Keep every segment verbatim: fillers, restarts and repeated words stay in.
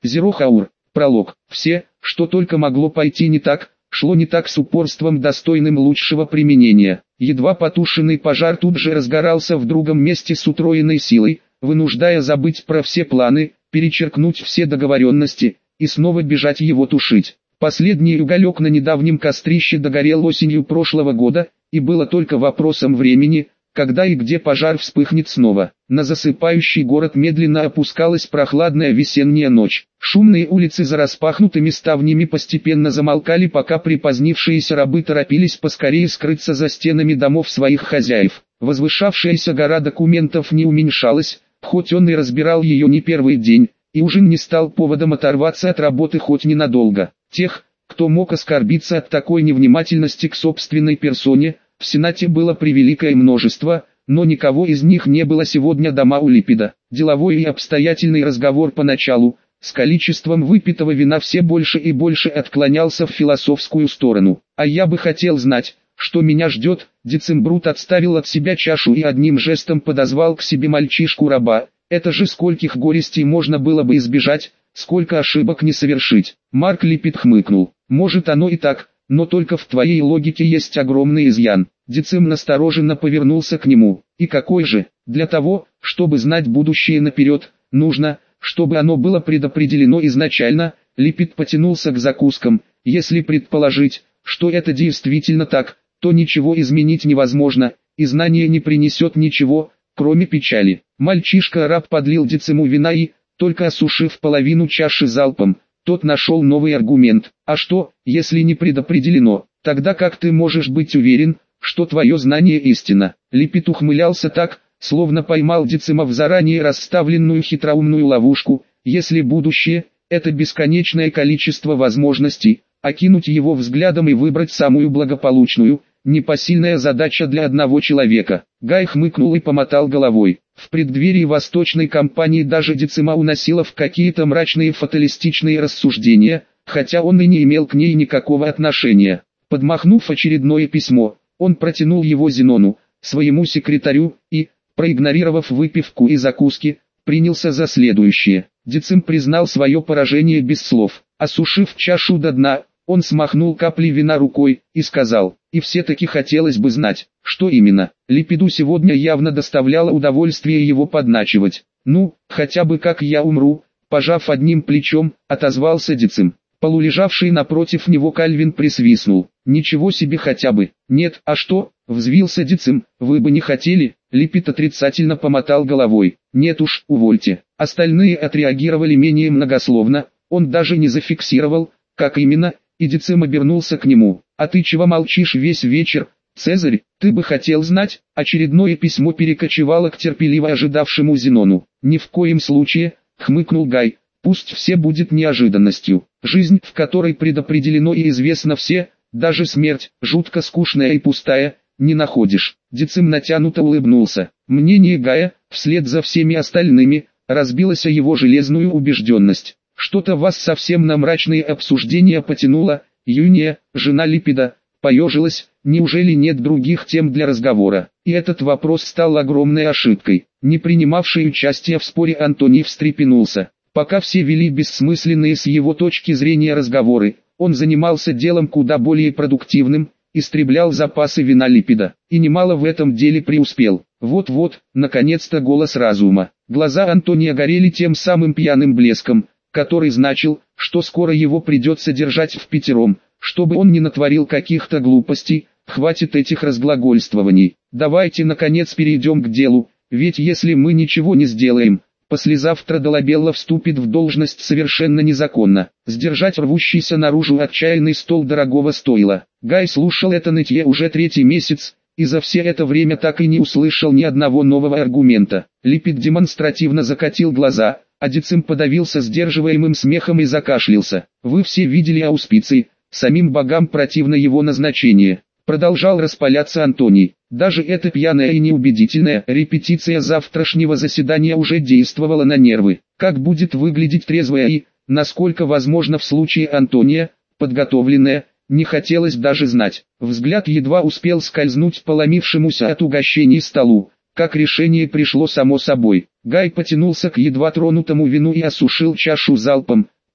Зерохаур. Пролог. Все, что только могло пойти не так, шло не так с упорством, достойным лучшего применения. Едва потушенный пожар тут же разгорался в другом месте с утроенной силой, вынуждая забыть про все планы, перечеркнуть все договоренности, и снова бежать его тушить. Последний уголек на недавнем кострище догорел осенью прошлого года, и было только вопросом времени, когда и где пожар вспыхнет снова. На засыпающий город медленно опускалась прохладная весенняя ночь. Шумные улицы за распахнутыми ставнями постепенно замолкали, пока припозднившиеся рабы торопились поскорее скрыться за стенами домов своих хозяев. Возвышавшаяся гора документов не уменьшалась, хоть он и разбирал ее не первый день, и уже не стал поводом оторваться от работы хоть ненадолго. Тех, кто мог оскорбиться от такой невнимательности к собственной персоне, в Сенате было превеликое множество, но никого из них не было сегодня дома у Липида. Деловой и обстоятельный разговор поначалу, с количеством выпитого вина все больше и больше отклонялся в философскую сторону. А я бы хотел знать, что меня ждет. Децембрут отставил от себя чашу и одним жестом подозвал к себе мальчишку-раба. Это же скольких горестей можно было бы избежать, сколько ошибок не совершить. Марк Липид хмыкнул. Может, оно и так, но только в твоей логике есть огромный изъян. Децим настороженно повернулся к нему. И какой же? Для того, чтобы знать будущее наперед, нужно, чтобы оно было предопределено изначально. Липид потянулся к закускам. Если предположить, что это действительно так, то ничего изменить невозможно, и знание не принесет ничего, кроме печали. Мальчишка-раб подлил Дециму вина и, только осушив половину чаши залпом, тот нашел новый аргумент. А что, если не предопределено? Тогда как ты можешь быть уверен, что твое знание истина? Липид ухмылялся так, словно поймал Децima в заранее расставленную хитроумную ловушку. Если будущее – это бесконечное количество возможностей, окинуть его взглядом и выбрать самую благополучную – непосильная задача для одного человека. Гай хмыкнул и помотал головой. В преддверии восточной кампании даже Децima уносила в какие-то мрачные фаталистичные рассуждения, хотя он и не имел к ней никакого отношения. Подмахнув очередное письмо, он протянул его Зенону, своему секретарю, и, проигнорировав выпивку и закуски, принялся за следующее. Децим признал свое поражение без слов. Осушив чашу до дна, он смахнул капли вина рукой и сказал: «И все-таки хотелось бы знать, что именно». Липиду сегодня явно доставляло удовольствие его подначивать. «Ну, хотя бы как я умру», — пожав одним плечом, отозвался Децим. Полулежавший напротив него Кальвин присвистнул. «Ничего себе хотя бы». «Нет, а что?» — взвился Децим. «Вы бы не хотели?» Липид отрицательно помотал головой. «Нет уж, увольте». Остальные отреагировали менее многословно, он даже не зафиксировал, как именно, и Децим обернулся к нему. «А ты чего молчишь весь вечер, Цезарь? Ты бы хотел знать?» Очередное письмо перекочевало к терпеливо ожидавшему Зенону. «Ни в коем случае», — хмыкнул Гай, — «пусть все будет неожиданностью. Жизнь, в которой предопределено и известно все, даже смерть, жутко скучная и пустая, не находишь». Децим натянуто улыбнулся. Мнение Гая, вслед за всеми остальными, разбилось о его железную убежденность. «Что-то вас совсем на мрачные обсуждения потянуло». Юния, жена Липида, поежилась. Неужели нет других тем для разговора? И этот вопрос стал огромной ошибкой. Не принимавший участие в споре Антоний встрепенулся. Пока все вели бессмысленные с его точки зрения разговоры, он занимался делом куда более продуктивным, истреблял запасы вина Липида. И немало в этом деле преуспел. Вот-вот, наконец-то голос разума. Глаза Антония горели тем самым пьяным блеском, который значил, что скоро его придется держать впятером, чтобы он не натворил каких-то глупостей. Хватит этих разглагольствований. Давайте наконец перейдем к делу, ведь если мы ничего не сделаем, послезавтра Долабелла вступит в должность совершенно незаконно. Сдержать рвущийся наружу отчаянный стол дорогого стоило. Гай слушал это нытье уже третий месяц, и за все это время так и не услышал ни одного нового аргумента. Липид демонстративно закатил глаза, а Децим подавился сдерживаемым смехом и закашлялся. «Вы все видели ауспиции, самим богам противно его назначение», — продолжал распаляться Антоний. Даже эта пьяная и неубедительная репетиция завтрашнего заседания уже действовала на нервы. Как будет выглядеть трезвая и, насколько возможно в случае Антония, подготовленная, не хотелось даже знать. Взгляд едва успел скользнуть по ломившемуся от угощений столу, как решение пришло само собой. Гай потянулся к едва тронутому вину и осушил чашу залпом.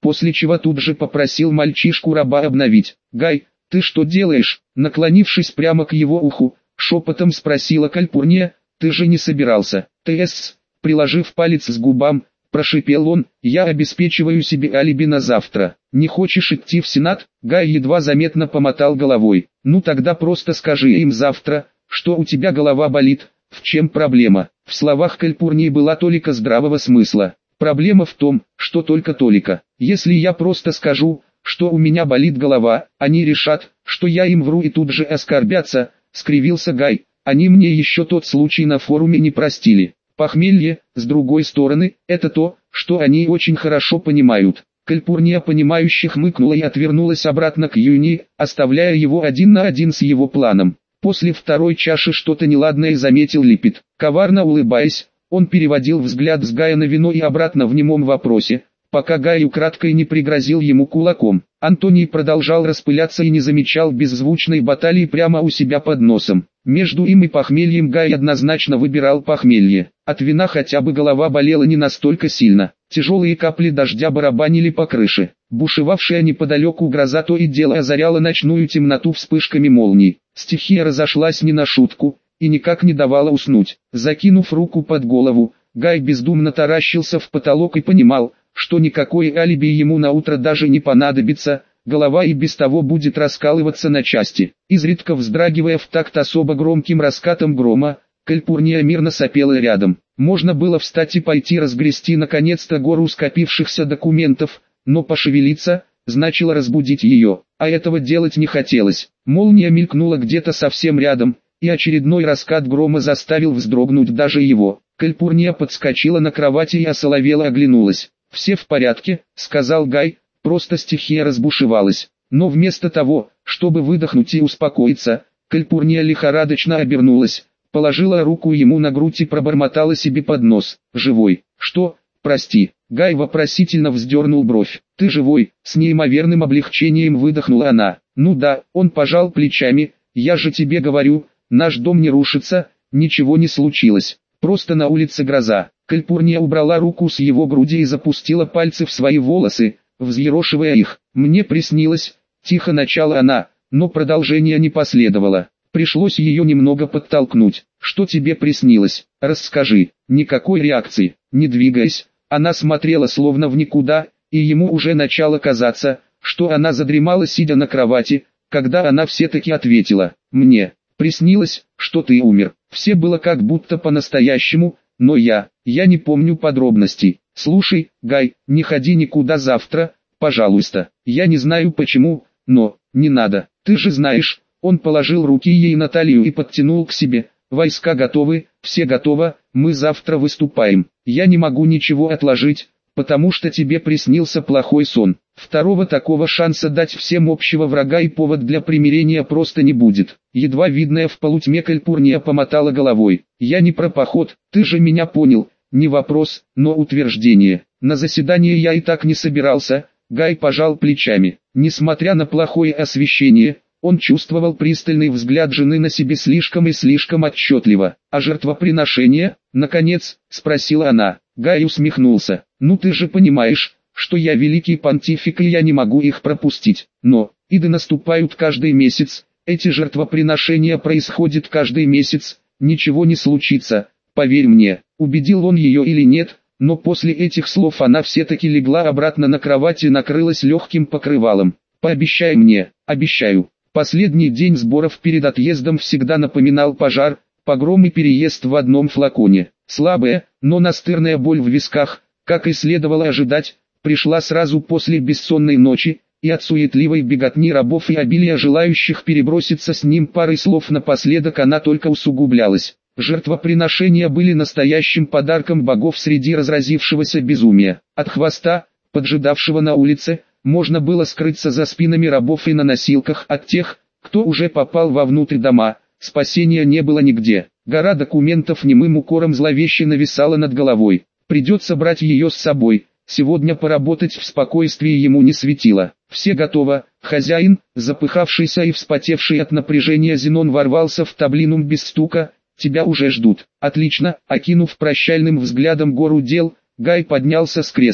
после чего тут же попросил мальчишку-раба обновить. «Гай, ты что делаешь?» Наклонившись прямо к его уху, шепотом спросила Кальпурния. «Ты же не собирался?» «Тсс», приложив палец к губам, прошипел он, «я обеспечиваю себе алиби на завтра. Не хочешь идти в Сенат?» Гай едва заметно помотал головой. «Ну тогда просто скажи им завтра, что у тебя голова болит. В чем проблема?» В словах Кальпурнии была толика здравого смысла. «Проблема в том, что только толика. Если я просто скажу, что у меня болит голова, они решат, что я им вру и тут же оскорбятся», — скривился Гай. «Они мне еще тот случай на форуме не простили. Похмелье, с другой стороны, это то, что они очень хорошо понимают». Кальпурния понимающе хмыкнула и отвернулась обратно к Юни, оставляя его один на один с его планом. После второй чаши что-то неладное заметил Липпет. Коварно улыбаясь, он переводил взгляд с Гая на вино и обратно в немом вопросе, пока Гай украдкой не пригрозил ему кулаком. Антоний продолжал распыляться и не замечал беззвучной баталии прямо у себя под носом. Между им и похмельем Гай однозначно выбирал похмелье. От вина хотя бы голова болела не настолько сильно. Тяжелые капли дождя барабанили по крыше. Бушевавшая неподалеку гроза то и дело озаряла ночную темноту вспышками молний. Стихия разошлась не на шутку и никак не давала уснуть. Закинув руку под голову, Гай бездумно таращился в потолок и понимал, что никакое алиби ему на утро даже не понадобится, голова и без того будет раскалываться на части. Изредка вздрагивая в такт особо громким раскатом грома, Кальпурния мирно сопела рядом. Можно было встать и пойти разгрести наконец-то гору скопившихся документов, но пошевелиться значило разбудить ее, а этого делать не хотелось. Молния мелькнула где-то совсем рядом, и очередной раскат грома заставил вздрогнуть даже его. Кальпурния подскочила на кровати и осоловела оглянулась. «Все в порядке», — сказал Гай, — «просто стихия разбушевалась». Но вместо того, чтобы выдохнуть и успокоиться, Кальпурния лихорадочно обернулась, положила руку ему на грудь и пробормотала себе под нос: «Живой?» «Что? Прости». Гай вопросительно вздернул бровь. «Ты живой?» С неимоверным облегчением выдохнула она. «Ну да», он пожал плечами, «я же тебе говорю, наш дом не рушится, ничего не случилось, просто на улице гроза». Кальпурния убрала руку с его груди и запустила пальцы в свои волосы, взъерошивая их. «Мне приснилось», — тихо начала она, но продолжения не последовало. Пришлось ее немного подтолкнуть. «Что тебе приснилось? Расскажи». Никакой реакции. Не двигаясь, она смотрела словно в никуда, и ему уже начало казаться, что она задремала сидя на кровати, когда она все-таки ответила: «Мне приснилось, что ты умер. Все было как будто по-настоящему, но я, я не помню подробностей. Слушай, Гай, не ходи никуда завтра, пожалуйста. Я не знаю почему, но, не надо, ты же знаешь». Он положил руки ей на талию и подтянул к себе. «Войска готовы, все готово, мы завтра выступаем. Я не могу ничего отложить, потому что тебе приснился плохой сон. Второго такого шанса дать всем общего врага и повод для примирения просто не будет». Едва видная в полутьме Кальпурния помотала головой. «Я не про поход, ты же меня понял, не вопрос, но утверждение. На заседание я и так не собирался». Гай пожал плечами. Несмотря на плохое освещение, он чувствовал пристальный взгляд жены на себе слишком и слишком отчетливо. «А жертвоприношение?» — наконец, спросила она. Гай усмехнулся. «Ну ты же понимаешь, что я великий понтифик и я не могу их пропустить. Но, иды наступают каждый месяц, эти жертвоприношения происходят каждый месяц, ничего не случится, поверь мне». Убедил он ее или нет, но после этих слов она все-таки легла обратно на кровать и накрылась легким покрывалом. «Пообещай мне». «Обещаю». Последний день сборов перед отъездом всегда напоминал пожар, погром и переезд в одном флаконе. Слабая, но настырная боль в висках, как и следовало ожидать, пришла сразу после бессонной ночи, и от суетливой беготни рабов и обилия желающих переброситься с ним парой слов напоследок она только усугублялась. Жертвоприношения были настоящим подарком богов среди разразившегося безумия. От хвоста, поджидавшего на улице, можно было скрыться за спинами рабов и на носилках. От тех, кто уже попал вовнутрь дома, спасения не было нигде. Гора документов немым укором зловеще нависала над головой. Придется брать ее с собой, сегодня поработать в спокойствии ему не светило. «Все готово, хозяин». Запыхавшийся и вспотевший от напряжения Зенон ворвался в таблинум без стука. «Тебя уже ждут». «Отлично». Окинув прощальным взглядом гору дел, Гай поднялся с кресла.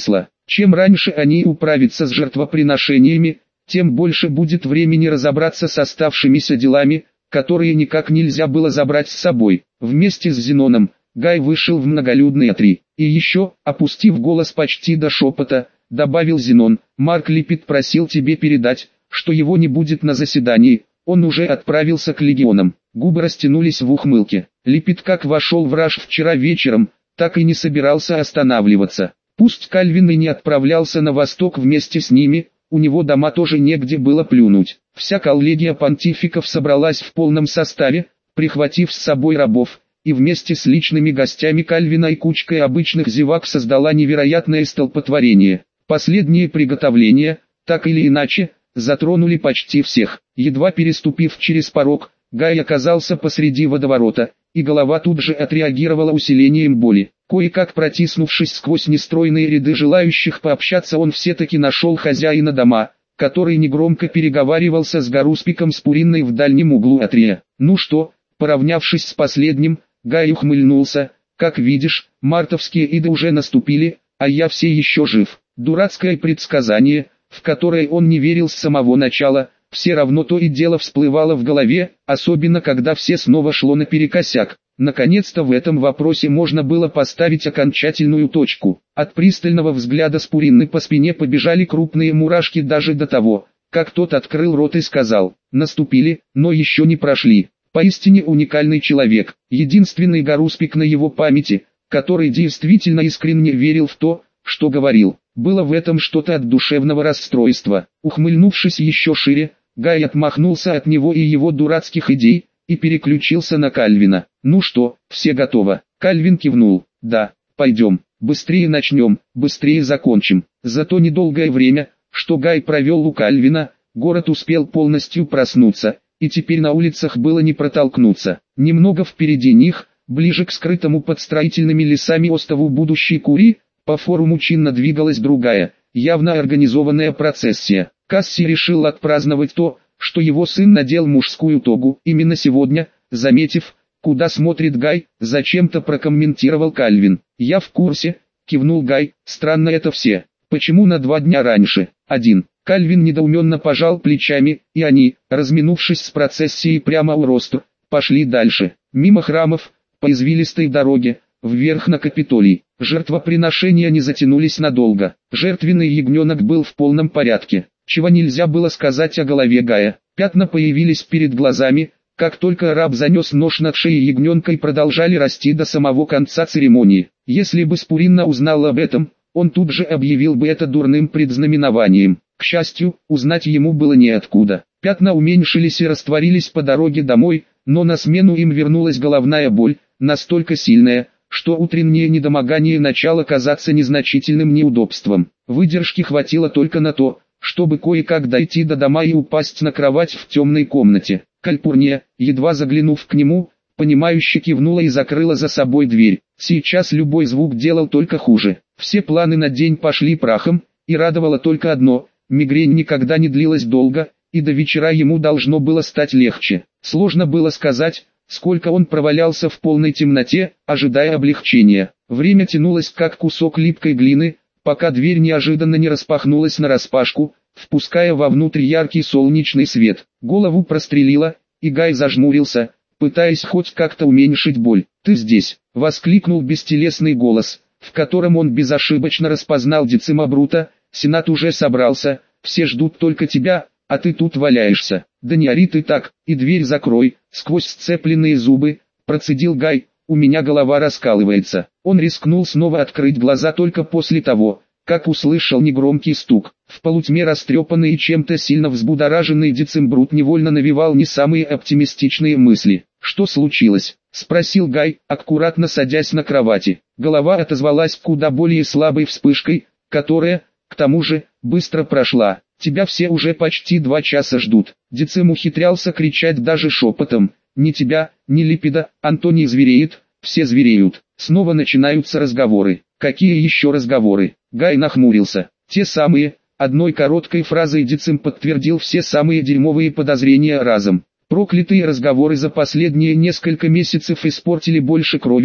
Чем раньше они управятся с жертвоприношениями, тем больше будет времени разобраться с оставшимися делами, которые никак нельзя было забрать с собой. Вместе с Зеноном, Гай вышел в многолюдный атри. И еще, опустив голос почти до шепота, добавил Зенон: «Марк Липпет просил тебе передать, что его не будет на заседании, он уже отправился к легионам». Губы растянулись в ухмылке. Липпет как вошел в раж вчера вечером, так и не собирался останавливаться. Пусть Кальвин и не отправлялся на восток вместе с ними, у него дома тоже негде было плюнуть. Вся коллегия понтификов собралась в полном составе, прихватив с собой рабов, и вместе с личными гостями Кальвина и кучкой обычных зевак создала невероятное столпотворение. Последние приготовления, так или иначе, затронули почти всех. Едва переступив через порог, Гай оказался посреди водоворота, и голова тут же отреагировала усилением боли. Кое-как протиснувшись сквозь нестройные ряды желающих пообщаться, он все-таки нашел хозяина дома, который негромко переговаривался с Гаруспиком Спуринной в дальнем углу атрия. «Ну что?» Поравнявшись с последним, Гай ухмыльнулся: «Как видишь, мартовские иды уже наступили, а я все еще жив». Дурацкое предсказание, в которое он не верил с самого начала, все равно то и дело всплывало в голове, особенно когда все снова шло наперекосяк. Наконец-то в этом вопросе можно было поставить окончательную точку. От пристального взгляда Спуринны по спине побежали крупные мурашки даже до того, как тот открыл рот и сказал: «Наступили, но еще не прошли». Поистине уникальный человек, единственный Гаруспик на его памяти, который действительно искренне верил в то, что говорил. Было в этом что-то от душевного расстройства. Ухмыльнувшись еще шире, Гай отмахнулся от него и его дурацких идей, и переключился на Кальвина. «Ну что, все готово?» Кальвин кивнул. «Да, пойдем, быстрее начнем, быстрее закончим». За то недолгое время, что Гай провел у Кальвина, город успел полностью проснуться, и теперь на улицах было не протолкнуться. Немного впереди них, ближе к скрытому под строительными лесами острову будущей Кури, по форуму чинно двигалась другая, явно организованная процессия. Касси решил отпраздновать то, что его сын надел мужскую тогу. Именно сегодня, заметив, куда смотрит Гай, зачем-то прокомментировал Кальвин. «Я в курсе», — кивнул Гай. «Странно это все. Почему на два дня раньше?» «Один». Кальвин недоуменно пожал плечами, и они, разминувшись с процессией прямо у росту, пошли дальше, мимо храмов, по извилистой дороге, вверх на Капитолий. Жертвоприношения не затянулись надолго. Жертвенный ягненок был в полном порядке, чего нельзя было сказать о голове Гая. Пятна появились перед глазами, как только раб занес нож над шеей ягненка, и продолжали расти до самого конца церемонии. Если бы Спуринна узнал об этом, он тут же объявил бы это дурным предзнаменованием. К счастью, узнать ему было неоткуда. Пятна уменьшились и растворились по дороге домой, но на смену им вернулась головная боль, настолько сильная, что утреннее недомогание начало казаться незначительным неудобством. Выдержки хватило только на то, чтобы кое-как дойти до дома и упасть на кровать в темной комнате. Кальпурния, едва заглянув к нему, понимающе кивнула и закрыла за собой дверь. Сейчас любой звук делал только хуже. Все планы на день пошли прахом, и радовало только одно: мигрень никогда не длилась долго, и до вечера ему должно было стать легче. Сложно было сказать, сколько он провалялся в полной темноте, ожидая облегчения. Время тянулось как кусок липкой глины, пока дверь неожиданно не распахнулась нараспашку, впуская вовнутрь яркий солнечный свет. Голову прострелило, и Гай зажмурился, пытаясь хоть как-то уменьшить боль. «Ты здесь!» — воскликнул бестелесный голос, в котором он безошибочно распознал Децима Брута. «Сенат уже собрался, все ждут только тебя, а ты тут валяешься. Да не ори ты так, и дверь закрой!» Сквозь сцепленные зубы процедил Гай: «У меня голова раскалывается». Он рискнул снова открыть глаза только после того, как услышал негромкий стук. В полутьме растрепанный и чем-то сильно взбудораженный Децим Брут невольно навевал не самые оптимистичные мысли. «Что случилось?» — спросил Гай, аккуратно садясь на кровати. Голова отозвалась куда более слабой вспышкой, которая, к тому же, быстро прошла. «Тебя все уже почти два часа ждут». Децим ухитрялся кричать даже шепотом. «Ни тебя, ни Липпеда, Антоний звереет, все звереют». Снова начинаются разговоры. «Какие еще разговоры?» Гай нахмурился. «Те самые». Одной короткой фразой Децим подтвердил все самые дерьмовые подозрения разом. Проклятые разговоры за последние несколько месяцев испортили больше крови,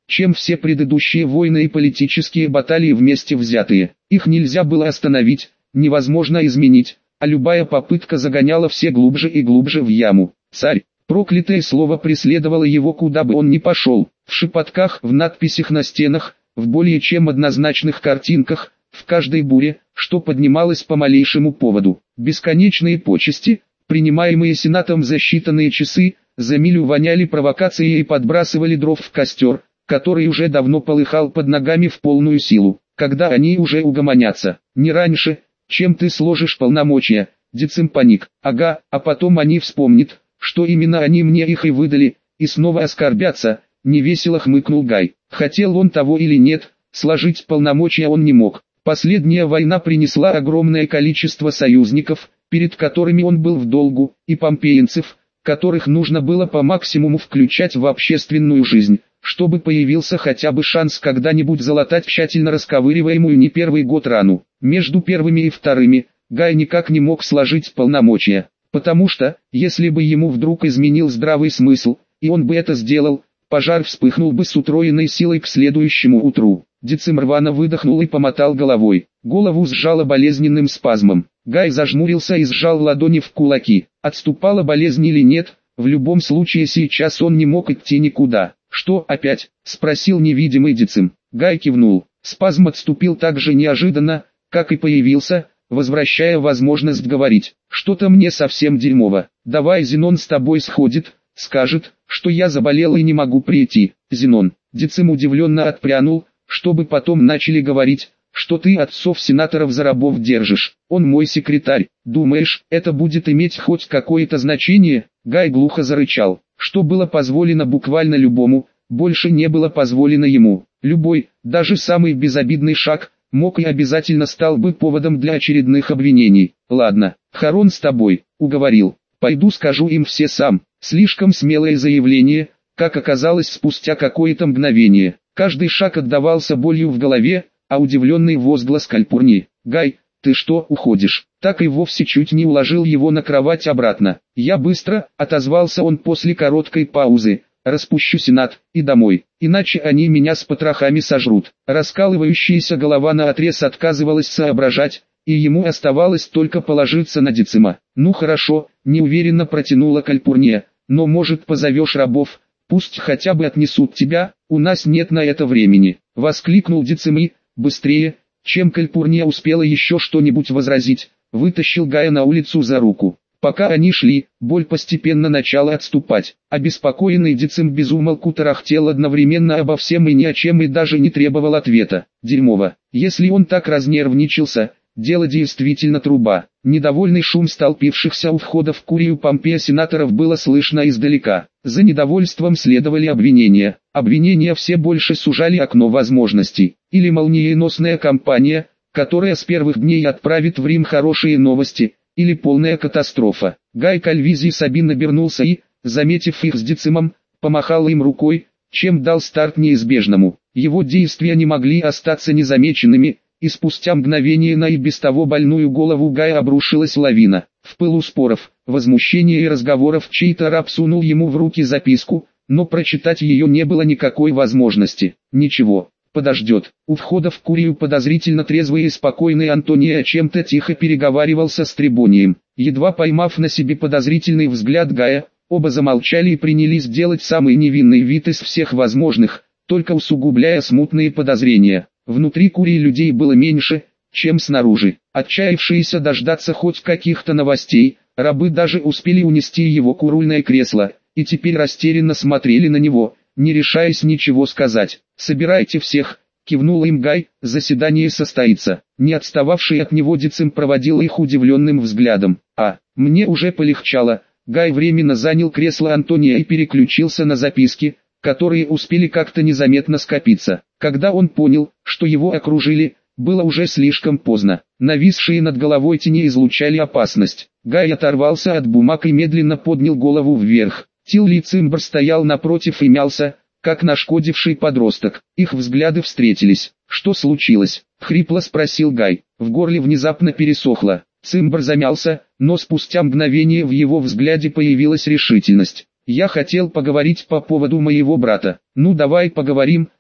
чем все предыдущие войны и политические баталии вместе взятые. Их нельзя было остановить, невозможно изменить, а любая попытка загоняла все глубже и глубже в яму. Царь, проклятое слово преследовало его куда бы он ни пошел, в шепотках, в надписях на стенах, в более чем однозначных картинках, в каждой буре, что поднималось по малейшему поводу. Бесконечные почести, принимаемые Сенатом за считанные часы, за милю воняли провокацией и подбрасывали дров в костер, который уже давно полыхал под ногами в полную силу. Когда они уже угомонятся, не раньше, чем ты сложишь полномочия, Децим паник. Ага, а потом они вспомнят, что именно они мне их и выдали, и снова оскорбятся, невесело хмыкнул Гай. Хотел он того или нет, сложить полномочия он не мог. Последняя война принесла огромное количество союзников, перед которыми он был в долгу, и помпеенцев, которых нужно было по максимуму включать в общественную жизнь, чтобы появился хотя бы шанс когда-нибудь залатать тщательно расковыриваемую не первый год рану. Между первыми и вторыми, Гай никак не мог сложить полномочия, потому что, если бы ему вдруг изменил здравый смысл, и он бы это сделал, пожар вспыхнул бы с утроенной силой к следующему утру. Децим рвано выдохнул и помотал головой. Голову сжало болезненным спазмом. Гай зажмурился и сжал ладони в кулаки. Отступала болезнь или нет, в любом случае сейчас он не мог идти никуда. «Что опять?» – спросил невидимый Децим. Гай кивнул. Спазм отступил так же неожиданно, как и появился, возвращая возможность говорить. «Что-то мне совсем дерьмово. Давай Зенон с тобой сходит, скажет, что я заболел и не могу прийти». Зенон. Децим удивленно отпрянул, чтобы потом начали говорить, что ты отцов-сенаторов за рабов держишь. Он мой секретарь. Думаешь, это будет иметь хоть какое-то значение? Гай глухо зарычал. Что было позволено буквально любому, больше не было позволено ему. Любой, даже самый безобидный шаг, мог и обязательно стал бы поводом для очередных обвинений. Ладно, Харон с тобой, уговорил. Пойду скажу им все сам. Слишком смелое заявление, как оказалось спустя какое-то мгновение. Каждый шаг отдавался болью в голове, а удивленный возглас Кальпурни: «Гай, ты что, уходишь?» Так и вовсе чуть не уложил его на кровать обратно. «Я быстро», — отозвался он после короткой паузы, — «распущу Сенат, и домой, иначе они меня с потрохами сожрут». Раскалывающаяся голова наотрез отказывалась соображать, и ему оставалось только положиться на Децима. «Ну хорошо», — неуверенно протянула Кальпурния, — «но может позовешь рабов, пусть хотя бы отнесут тебя, у нас нет на это времени», — воскликнул Децим и, быстрее, чем Кальпурния успела еще что-нибудь возразить, вытащил Гая на улицу за руку. Пока они шли, боль постепенно начала отступать. Обеспокоенный Децим безумолку тарахтел одновременно обо всем и ни о чем и даже не требовал ответа. Дерьмово. Если он так разнервничался, дело действительно труба. Недовольный шум столпившихся у входа в Курию Помпея сенаторов было слышно издалека. За недовольством следовали обвинения. Обвинения все больше сужали окно возможностей. Или молниеносная кампания, которая с первых дней отправит в Рим хорошие новости, или полная катастрофа. Гай Кальвизий Сабин обернулся и, заметив их с Децимом, помахал им рукой, чем дал старт неизбежному. Его действия не могли остаться незамеченными, и спустя мгновение на и без того больную голову Гая обрушилась лавина. В пылу споров, возмущения и разговоров чей-то раб сунул ему в руки записку, но прочитать ее не было никакой возможности. Ничего, подождет. У входа в Курию подозрительно трезвый и спокойный Антоний о чем-то тихо переговаривался с Трибонием. Едва поймав на себе подозрительный взгляд Гая, оба замолчали и принялись делать самый невинный вид из всех возможных, только усугубляя смутные подозрения. Внутри Курии людей было меньше, чем снаружи. Отчаявшиеся дождаться хоть каких-то новостей, рабы даже успели унести его курульное кресло, и теперь растерянно смотрели на него, не решаясь ничего сказать. «Собирайте всех», — кивнул им Гай, — «заседание состоится». Не отстававший от него Децим проводил их удивленным взглядом. «А, мне уже полегчало». Гай временно занял кресло Антония и переключился на записки, которые успели как-то незаметно скопиться. Когда он понял, что его окружили, было уже слишком поздно. Нависшие над головой тени излучали опасность. Гай оторвался от бумаг и медленно поднял голову вверх. Тилли Цимбр стоял напротив и мялся, как нашкодивший подросток. Их взгляды встретились. «Что случилось?» — хрипло спросил Гай. В горле внезапно пересохло. Цимбр замялся, но спустя мгновение в его взгляде появилась решительность. «Я хотел поговорить по поводу моего брата». «Ну давай поговорим»,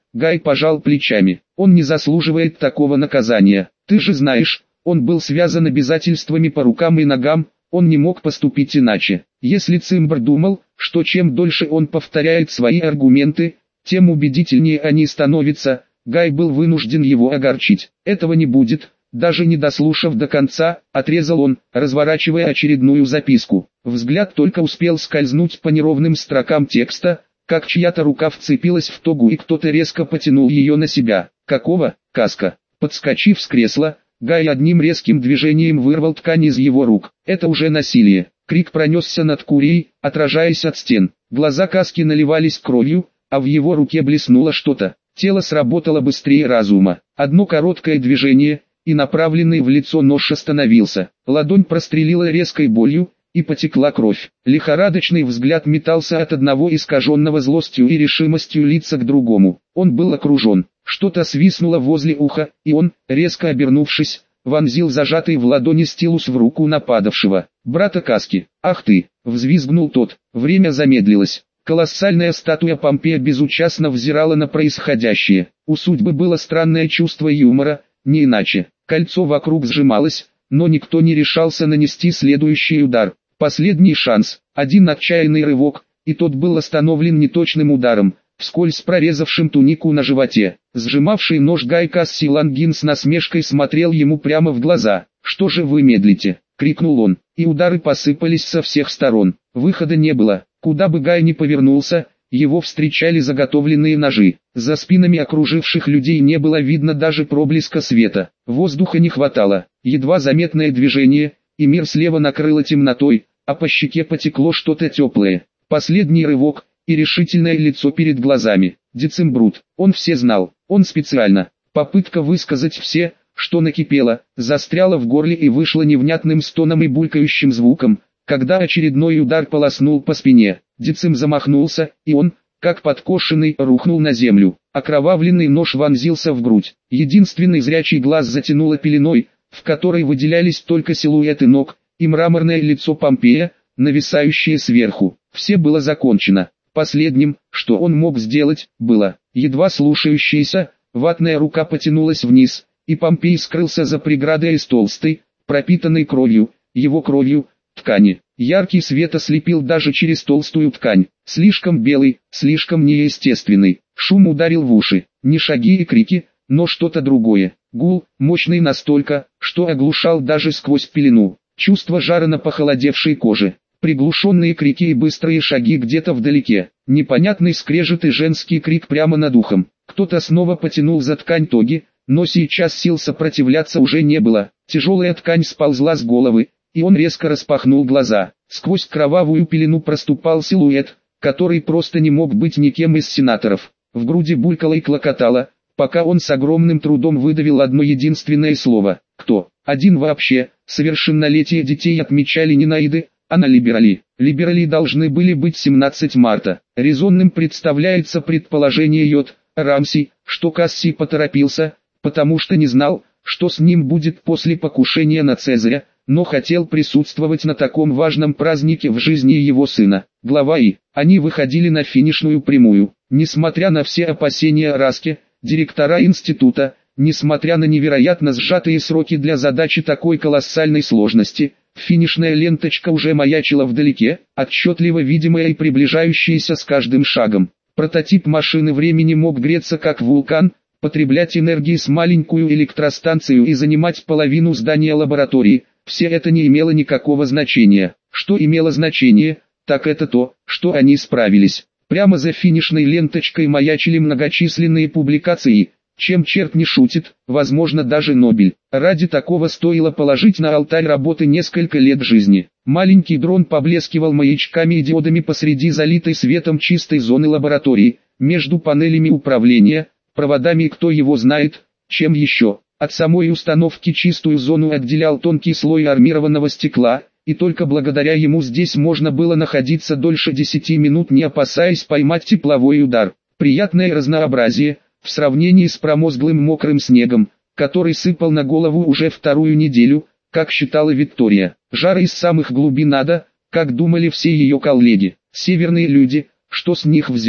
Гай пожал плечами. Он не заслуживает такого наказания. Ты же знаешь, он был связан обязательствами по рукам и ногам, он не мог поступить иначе. Если Цимбр думал, что чем дольше он повторяет свои аргументы, тем убедительнее они становятся, Гай был вынужден его огорчить. Этого не будет, даже не дослушав до конца, отрезал он, разворачивая очередную записку. Взгляд только успел скользнуть по неровным строкам текста, как чья-то рука вцепилась в тогу и кто-то резко потянул ее на себя. Какого? Каска. Подскочив с кресла, Гай одним резким движением вырвал ткань из его рук. Это уже насилие. Крик пронесся над Курией, отражаясь от стен. Глаза Каски наливались кровью, а в его руке блеснуло что-то. Тело сработало быстрее разума. Одно короткое движение, и направленный в лицо нож остановился. Ладонь прострелила резкой болью, и потекла кровь. Лихорадочный взгляд метался от одного искаженного злостью и решимостью лица к другому. Он был окружен. Что-то свистнуло возле уха, и он, резко обернувшись, вонзил зажатый в ладони стилус в руку нападавшего. «Брата Каски, ах ты!» — взвизгнул тот. Время замедлилось. Колоссальная статуя Помпея безучастно взирала на происходящее. У судьбы было странное чувство юмора, не иначе. Кольцо вокруг сжималось, но никто не решался нанести следующий удар. Последний шанс, один отчаянный рывок, и тот был остановлен неточным ударом, вскользь прорезавшим тунику на животе. Сжимавший нож Гай Касси Лангин с насмешкой смотрел ему прямо в глаза. «Что же вы медлите?» — крикнул он, и удары посыпались со всех сторон. Выхода не было. Куда бы Гай ни повернулся, его встречали заготовленные ножи. За спинами окруживших людей не было видно даже проблеска света. Воздуха не хватало. Едва заметное движение, и мир слева накрыло темнотой, а по щеке потекло что-то теплое. Последний рывок, и решительное лицо перед глазами. Децимбрут. Он все знал. Он специально. Попытка высказать все, что накипело, застряла в горле и вышла невнятным стоном и булькающим звуком, когда очередной удар полоснул по спине. Децим замахнулся, и он, как подкошенный, рухнул на землю. Окровавленный нож вонзился в грудь. Единственный зрячий глаз затянуло пеленой, в которой выделялись только силуэты ног, и мраморное лицо Помпея, нависающее сверху. Все было закончено. Последним, что он мог сделать, было, едва слушающаяся, ватная рука потянулась вниз, и Помпей скрылся за преградой из толстой, пропитанной кровью, его кровью, ткани. Яркий свет ослепил даже через толстую ткань, слишком белый, слишком неестественный. Шум ударил в уши, не шаги и крики, но что-то другое. Гул, мощный настолько, что оглушал даже сквозь пелену. Чувство жара на похолодевшей коже. Приглушенные крики и быстрые шаги где-то вдалеке. Непонятный скрежет и женский крик прямо над ухом. Кто-то снова потянул за ткань тоги, но сейчас сил сопротивляться уже не было. Тяжелая ткань сползла с головы, и он резко распахнул глаза. Сквозь кровавую пелену проступал силуэт, который просто не мог быть никем из сенаторов. В груди булькало и клокотало, пока он с огромным трудом выдавил одно единственное слово. Кто? Один вообще. Совершеннолетие детей отмечали не на Иды, а на либерали. Либерали должны были быть семнадцатого марта. Резонным представляется предположение Йод Рамси, что Касси поторопился, потому что не знал, что с ним будет после покушения на Цезаря, но хотел присутствовать на таком важном празднике в жизни его сына. Глава И. Они выходили на финишную прямую. Несмотря на все опасения Раске, директора института, несмотря на невероятно сжатые сроки для задачи такой колоссальной сложности, финишная ленточка уже маячила вдалеке, отчетливо видимая и приближающаяся с каждым шагом. Прототип машины времени мог греться как вулкан, потреблять энергии с маленькую электростанцию и занимать половину здания лаборатории. Все это не имело никакого значения. Что имело значение, так это то, что они справились. Прямо за финишной ленточкой маячили многочисленные публикации, чем черт не шутит, возможно даже Нобель. Ради такого стоило положить на алтарь работы несколько лет жизни. Маленький дрон поблескивал маячками и диодами посреди залитой светом чистой зоны лаборатории, между панелями управления, проводами и кто его знает, чем еще. От самой установки чистую зону отделял тонкий слой армированного стекла, и только благодаря ему здесь можно было находиться дольше десяти минут, не опасаясь поймать тепловой удар. Приятное разнообразие, в сравнении с промозглым мокрым снегом, который сыпал на голову уже вторую неделю, как считала Виктория. Жар из самых глубин ада, как думали все ее коллеги. Северные люди, что с них взять?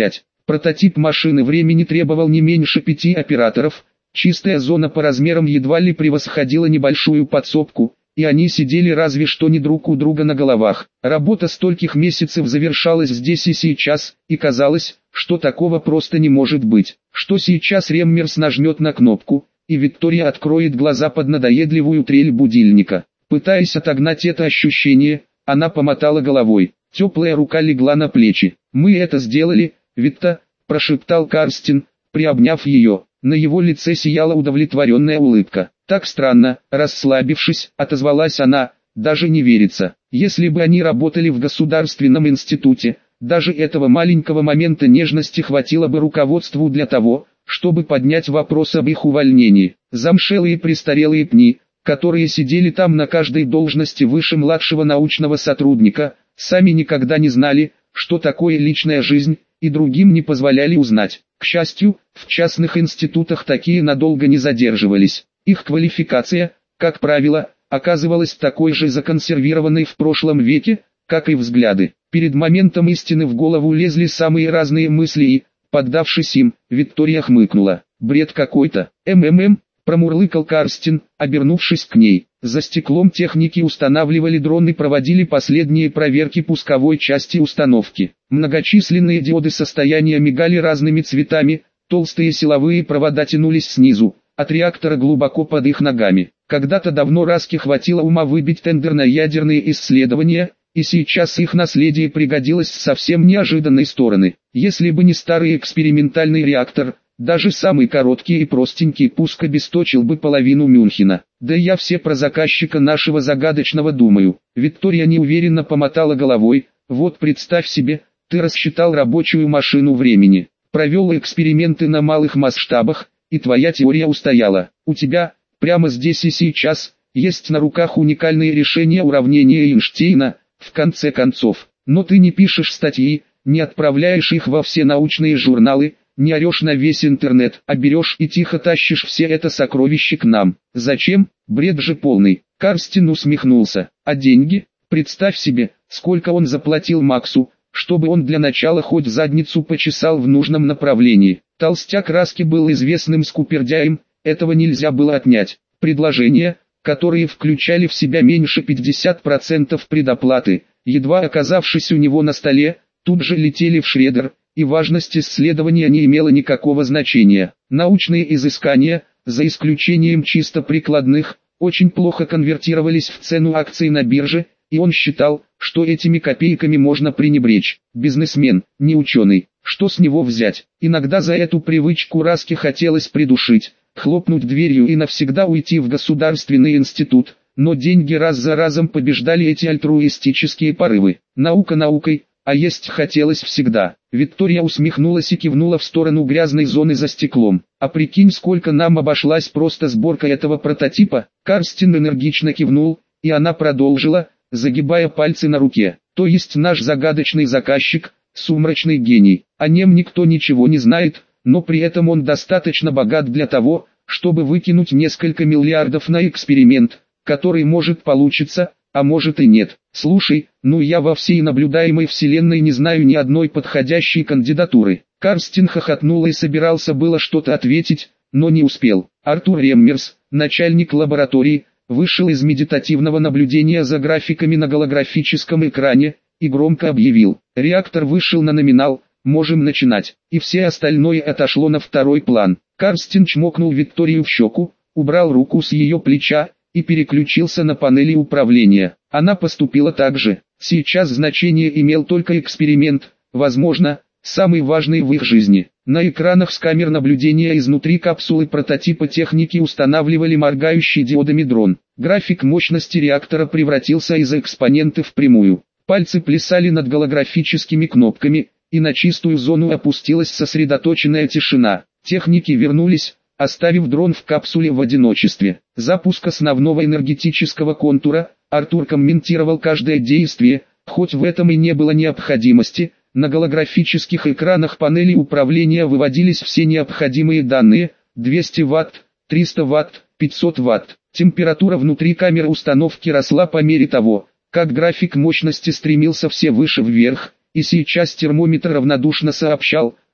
Прототип машины времени требовал не меньше пяти операторов, чистая зона по размерам едва ли превосходила небольшую подсобку, и они сидели разве что не друг у друга на головах. Работа стольких месяцев завершалась здесь и сейчас, и казалось, что такого просто не может быть, что сейчас Реммерс нажмет на кнопку, и Виктория откроет глаза под надоедливую трель будильника. Пытаясь отогнать это ощущение, она помотала головой. Теплая рука легла на плечи. «Мы это сделали, Витта», – прошептал Карстин, приобняв ее. На его лице сияла удовлетворенная улыбка. «Так странно», – расслабившись, отозвалась она, – «даже не верится. Если бы они работали в государственном институте, даже этого маленького момента нежности хватило бы руководству для того, чтобы поднять вопрос об их увольнении. Замшелые престарелые пни, которые сидели там на каждой должности выше младшего научного сотрудника, сами никогда не знали, что такое личная жизнь, и другим не позволяли узнать. К счастью, в частных институтах такие надолго не задерживались. Их квалификация, как правило, оказывалась такой же законсервированной в прошлом веке, как и взгляды. Перед моментом истины в голову лезли самые разные мысли и, поддавшись им, Виктория хмыкнула. «Бред какой-то, МММ», промурлыкал Карстин, обернувшись к ней. За стеклом техники устанавливали дрон и проводили последние проверки пусковой части установки. Многочисленные диоды состояния мигали разными цветами, толстые силовые провода тянулись снизу, от реактора глубоко под их ногами. Когда-то давно Раске хватило ума выбить тендер на ядерные исследования, и сейчас их наследие пригодилось с совсем неожиданной стороны. Если бы не старый экспериментальный реактор, даже самый короткий и простенький пуск обесточил бы половину Мюнхена. Да я все про заказчика нашего загадочного думаю. Виктория неуверенно помотала головой. Вот представь себе, ты рассчитал рабочую машину времени, провел эксперименты на малых масштабах, и твоя теория устояла. У тебя, прямо здесь и сейчас, есть на руках уникальные решения уравнения Эйнштейна, в конце концов. Но ты не пишешь статьи, не отправляешь их во все научные журналы, не орешь на весь интернет, а берешь и тихо тащишь все это сокровище к нам. Зачем? Бред же полный. Карстин усмехнулся. А деньги? Представь себе, сколько он заплатил Максу, чтобы он для начала хоть задницу почесал в нужном направлении. Толстяк Раске был известным скупердяем, этого нельзя было отнять. Предложения, которые включали в себя меньше пятьдесят процентов предоплаты, едва оказавшись у него на столе, тут же летели в шредер, и важность исследования не имела никакого значения. Научные изыскания, за исключением чисто прикладных, очень плохо конвертировались в цену акций на бирже, и он считал, что этими копейками можно пренебречь. Бизнесмен, не ученый, что с него взять? Иногда за эту привычку Раске хотелось придушить, хлопнуть дверью и навсегда уйти в государственный институт, но деньги раз за разом побеждали эти альтруистические порывы. Наука наукой, а есть хотелось всегда. Виктория усмехнулась и кивнула в сторону грязной зоны за стеклом. А прикинь, сколько нам обошлась просто сборка этого прототипа. Карстин энергично кивнул, и она продолжила, загибая пальцы на руке. То есть наш загадочный заказчик, сумрачный гений. О нем никто ничего не знает, но при этом он достаточно богат для того, чтобы выкинуть несколько миллиардов на эксперимент, который может получиться, а может и нет. Слушай, ну я во всей наблюдаемой вселенной не знаю ни одной подходящей кандидатуры. Карстин хохотнула и собирался было что-то ответить, но не успел. Артур Реммерс, начальник лаборатории, вышел из медитативного наблюдения за графиками на голографическом экране, и громко объявил: реактор вышел на номинал, можем начинать. И все остальное отошло на второй план. Карстин чмокнул Викторию в щеку, убрал руку с ее плеча, и переключился на панели управления. Она поступила так же. Сейчас значение имел только эксперимент, возможно, самый важный в их жизни. На экранах с камер наблюдения изнутри капсулы прототипа техники устанавливали моргающий диодами дрон. График мощности реактора превратился из экспонента в прямую. Пальцы плясали над голографическими кнопками, и на чистую зону опустилась сосредоточенная тишина. Техники вернулись, оставив дрон в капсуле в одиночестве. Запуск основного энергетического контура. Артур комментировал каждое действие, хоть в этом и не было необходимости. На голографических экранах панели управления выводились все необходимые данные: двести ватт, триста ватт, пятьсот ватт. Температура внутри камеры установки росла по мере того, как график мощности стремился все выше вверх, и сейчас термометр равнодушно сообщал,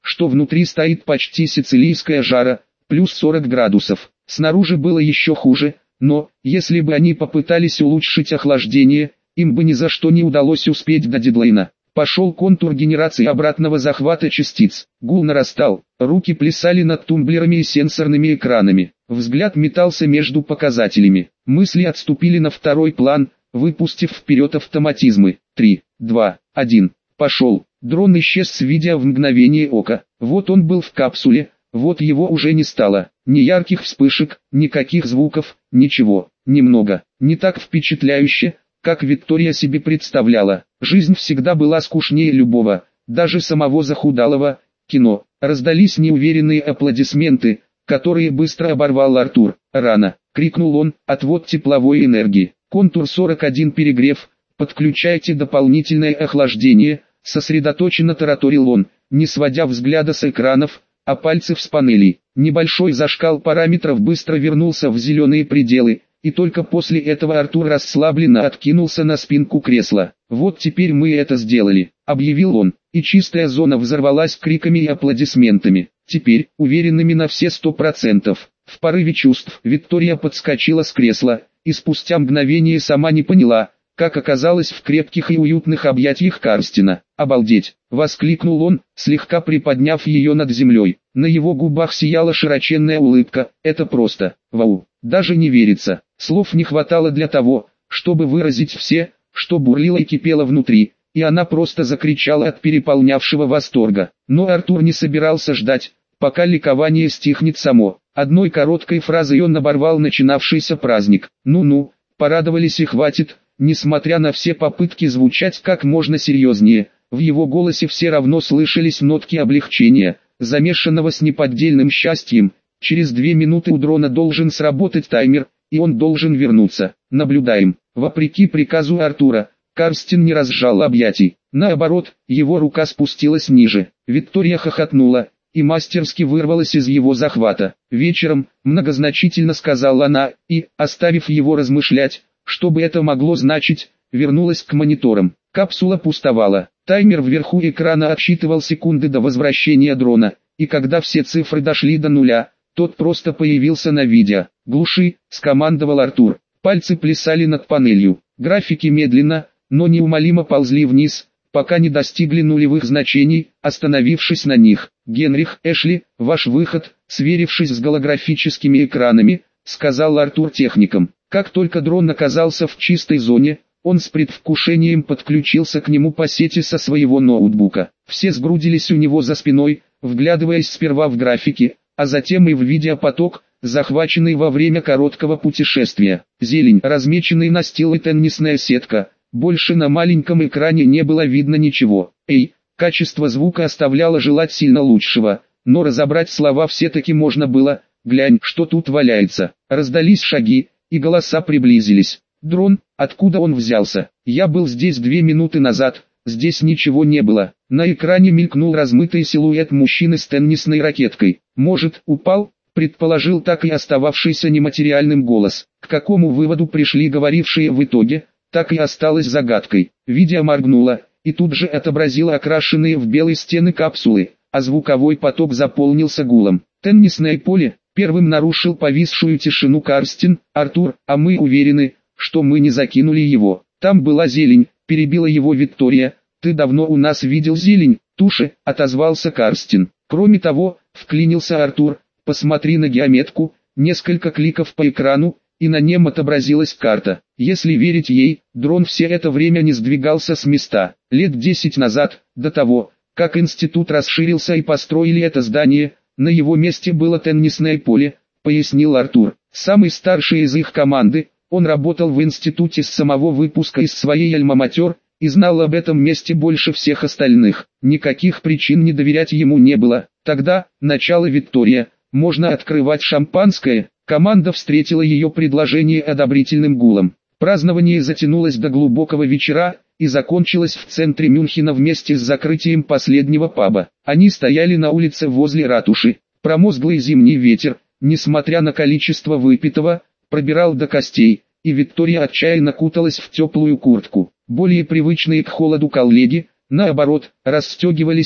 что внутри стоит почти сицилийская жара, плюс сорок градусов. Снаружи было еще хуже, но, если бы они попытались улучшить охлаждение, им бы ни за что не удалось успеть до дедлайна. Пошел контур генерации обратного захвата частиц. Гул нарастал, руки плясали над тумблерами и сенсорными экранами. Взгляд метался между показателями. Мысли отступили на второй план, выпустив вперед автоматизмы. три, два, один. Пошел. Дрон исчез с видео в мгновение ока. Вот он был в капсуле, вот его уже не стало. Ни ярких вспышек, никаких звуков, ничего. Немного. Не так впечатляюще, как Виктория себе представляла. Жизнь всегда была скучнее любого, даже самого захудалого, кино. Раздались неуверенные аплодисменты, которые быстро оборвал Артур. «Рано!» — крикнул он, «отвод тепловой энергии. Контур сорок один перегрев, подключайте дополнительное охлаждение», сосредоточенно тараторил он, не сводя взгляда с экранов, а пальцев с панелей. Небольшой зашкал параметров быстро вернулся в зеленые пределы, и только после этого Артур расслабленно откинулся на спинку кресла. «Вот теперь мы это сделали», — объявил он, и чистая зона взорвалась криками и аплодисментами. Теперь, уверенными на все сто процентов, в порыве чувств, Виктория подскочила с кресла, и спустя мгновение сама не поняла, как оказалась в крепких и уютных объятиях Карстина. «Обалдеть!» — воскликнул он, слегка приподняв ее над землей. На его губах сияла широченная улыбка. «Это просто вау! Даже не верится!» Слов не хватало для того, чтобы выразить все, что бурлило и кипело внутри, и она просто закричала от переполнявшего восторга. Но Артур не собирался ждать, пока ликование стихнет само. Одной короткой фразой он оборвал начинавшийся праздник. «Ну-ну, порадовались и хватит», несмотря на все попытки звучать как можно серьезнее. В его голосе все равно слышались нотки облегчения, замешанного с неподдельным счастьем. Через две минуты у дрона должен сработать таймер, и он должен вернуться. Наблюдаем. Вопреки приказу Артура, Карстин не разжал объятий. Наоборот, его рука спустилась ниже. Виктория хохотнула, и мастерски вырвалась из его захвата. «Вечером», многозначительно сказала она, и, оставив его размышлять, что бы это могло значить, вернулась к мониторам. Капсула пустовала. Таймер вверху экрана отсчитывал секунды до возвращения дрона, и когда все цифры дошли до нуля, тот просто появился на видео. «Глуши», — скомандовал Артур. Пальцы плясали над панелью. Графики медленно, но неумолимо ползли вниз, пока не достигли нулевых значений, остановившись на них. «Генрих, Эшли, ваш выход», — сверившись с голографическими экранами, сказал Артур техникам. Как только дрон оказался в чистой зоне, он с предвкушением подключился к нему по сети со своего ноутбука. Все сгрудились у него за спиной, вглядываясь сперва в графики, а затем и в видеопоток, захваченный во время короткого путешествия. Зелень, размеченный настил и теннисная сетка. Больше на маленьком экране не было видно ничего. Эй, качество звука оставляло желать сильно лучшего, но разобрать слова все-таки можно было. «Глянь, что тут валяется». Раздались шаги, и голоса приблизились. «Дрон, откуда он взялся? Я был здесь две минуты назад, здесь ничего не было». На экране мелькнул размытый силуэт мужчины с теннисной ракеткой. «Может, упал?» — предположил так и остававшийся нематериальным голос. К какому выводу пришли говорившие в итоге, так и осталось загадкой. Видео моргнуло, и тут же отобразило окрашенные в белые стены капсулы, а звуковой поток заполнился гулом. «Теннисное поле», — первым нарушил повисшую тишину Карстин. «Артур, а мы уверены, что мы не закинули его. Там была зелень», — перебила его Виктория. «Ты давно у нас видел зелень, Туши», — отозвался Карстин. «Кроме того», — вклинился Артур, — «посмотри на геометку». Несколько кликов по экрану, и на нем отобразилась карта. Если верить ей, дрон все это время не сдвигался с места. Лет десять назад, до того, как институт расширился и построили это здание, на его месте было теннисное поле, пояснил Артур. Самый старший из их команды, он работал в институте с самого выпуска из своей альма-матер, и знал об этом месте больше всех остальных. Никаких причин не доверять ему не было. Тогда, начало Виктория, можно открывать шампанское. Команда встретила ее предложение одобрительным гулом. Празднование затянулось до глубокого вечера и закончилось в центре Мюнхена вместе с закрытием последнего паба. Они стояли на улице возле ратуши. Промозглый зимний ветер, несмотря на количество выпитого, пробирал до костей, и Виктория отчаянно куталась в теплую куртку. Более привычные к холоду коллеги, наоборот, расстегивались и,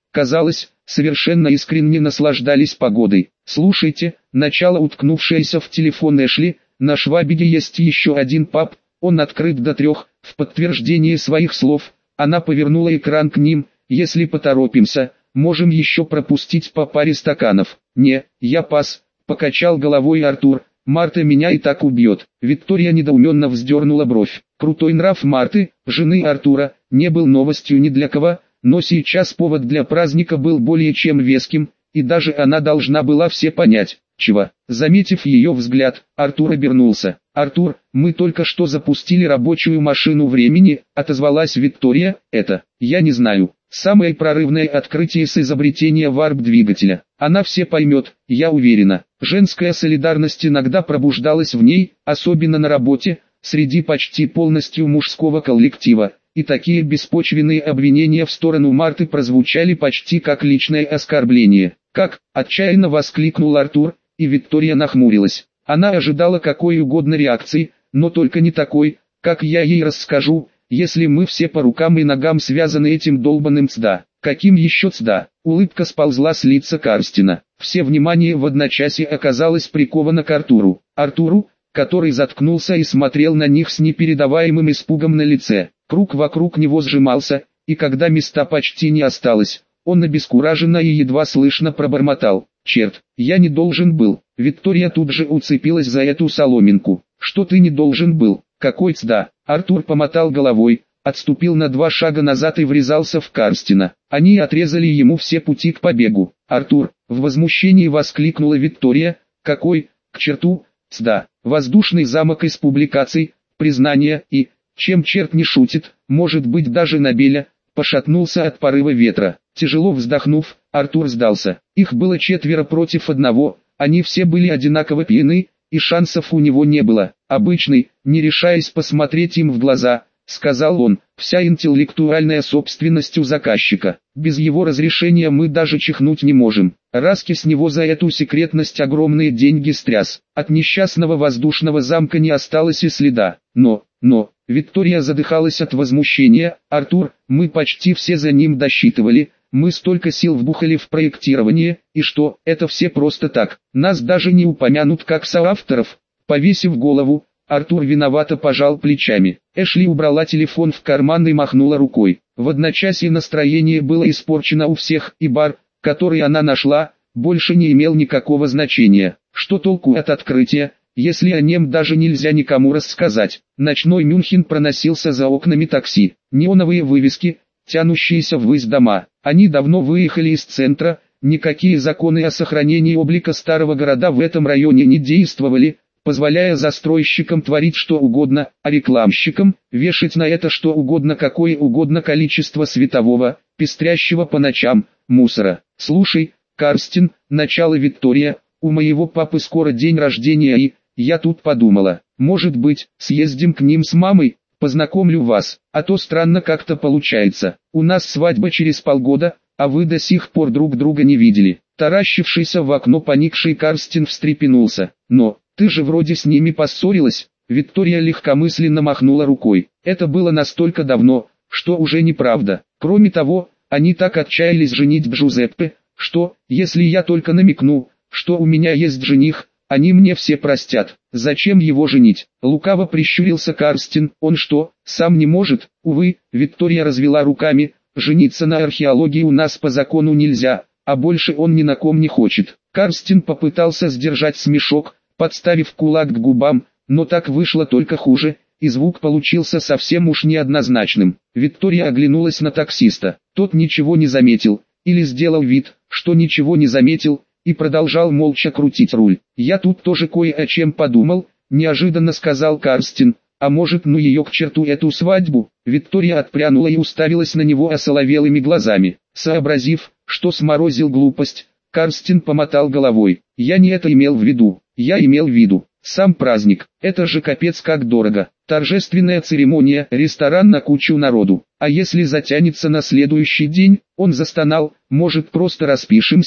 казалось, совершенно искренне наслаждались погодой. «Слушайте», начало уткнувшаяся в телефон Эшли, «на Швабиге есть еще один паб, он открыт до трех». В подтверждение своих слов, она повернула экран к ним. «Если поторопимся, можем еще пропустить по паре стаканов». «Не, я пас», покачал головой Артур, «Марта меня и так убьет». Виктория недоуменно вздернула бровь. Крутой нрав Марты, жены Артура, не был новостью ни для кого, но сейчас повод для праздника был более чем веским, и даже она должна была все понять. «Чего?» Заметив ее взгляд, Артур обернулся. «Артур, мы только что запустили рабочую машину времени», отозвалась Виктория. «Это, я не знаю, самое прорывное открытие с изобретения варп-двигателя. Она все поймет, я уверена». Женская солидарность иногда пробуждалась в ней, особенно на работе, среди почти полностью мужского коллектива, и такие беспочвенные обвинения в сторону Марты прозвучали почти как личное оскорбление. «Как?» – отчаянно воскликнул Артур, и Виктория нахмурилась. Она ожидала какой угодно реакции, но только не такой, как я ей расскажу, если мы все по рукам и ногам связаны этим долбаным цда. Каким еще цда? Улыбка сползла с лица Карстина. Все внимание в одночасье оказалось приковано к Артуру. Артуру, который заткнулся и смотрел на них с непередаваемым испугом на лице. Круг вокруг него сжимался, и когда места почти не осталось, он обескураженно и едва слышно пробормотал: «Черт, я не должен был». Виктория тут же уцепилась за эту соломинку. «Что ты не должен был? Какой цда?» Артур помотал головой, отступил на два шага назад и врезался в Карстина. Они отрезали ему все пути к побегу. «Артур!» — в возмущении воскликнула Виктория. «Какой, к черту, цда?» Воздушный замок из публикаций, признания и, чем черт не шутит, может быть даже Нобеля, пошатнулся от порыва ветра. Тяжело вздохнув, Артур сдался. Их было четверо против одного, они все были одинаково пьяны, и шансов у него не было. «Обычный», не решаясь посмотреть им в глаза, сказал он, «вся интеллектуальная собственность у заказчика. Без его разрешения мы даже чихнуть не можем. Раски с него за эту секретность огромные деньги стряс. От несчастного воздушного замка не осталось и следа. Но, но...» Виктория задыхалась от возмущения. «Артур, мы почти все за ним досчитывали, мы столько сил вбухали в проектирование, и что, это все просто так, нас даже не упомянут как соавторов». Повесив голову, Артур виновато пожал плечами. Эшли убрала телефон в карман и махнула рукой. В одночасье настроение было испорчено у всех, и бар, который она нашла, больше не имел никакого значения. Что толку от открытия, если о нем даже нельзя никому рассказать? Ночной Мюнхен проносился за окнами такси. Неоновые вывески, тянущиеся ввысь дома. Они давно выехали из центра, никакие законы о сохранении облика старого города в этом районе не действовали, позволяя застройщикам творить что угодно, а рекламщикам вешать на это что угодно, какое угодно количество светового, пестрящего по ночам, мусора. «Слушай, Карстин», начало Виктория, «у моего папы скоро день рождения и, я тут подумала, может быть, съездим к ним с мамой, познакомлю вас, а то странно как-то получается, у нас свадьба через полгода, а вы до сих пор друг друга не видели». Таращившийся в окно поникший Карстин встрепенулся. «Но, ты же вроде с ними поссорилась». Виктория легкомысленно махнула рукой. «Это было настолько давно, что уже неправда. Кроме того, они так отчаялись женить Джузеппе, что, если я только намекну, что у меня есть жених, они мне все простят. Зачем его женить?» Лукаво прищурился Карстин. «Он что, сам не может?» «Увы», Виктория развела руками, «жениться на археологии у нас по закону нельзя, а больше он ни на ком не хочет». Карстин попытался сдержать смешок, подставив кулак к губам, но так вышло только хуже, и звук получился совсем уж неоднозначным. Виктория оглянулась на таксиста. Тот ничего не заметил, или сделал вид, что ничего не заметил, и продолжал молча крутить руль. «Я тут тоже кое о чем подумал», — неожиданно сказал Карстин. «А может, ну ее к черту эту свадьбу?» Виктория отпрянула и уставилась на него осоловелыми глазами. Сообразив, что сморозил глупость, Карстин помотал головой. «Я не это имел в виду. Я имел в виду сам праздник. Это же капец как дорого. Торжественная церемония, ресторан на кучу народу. А если затянется на следующий день?» Он застонал. «Может, просто распишемся,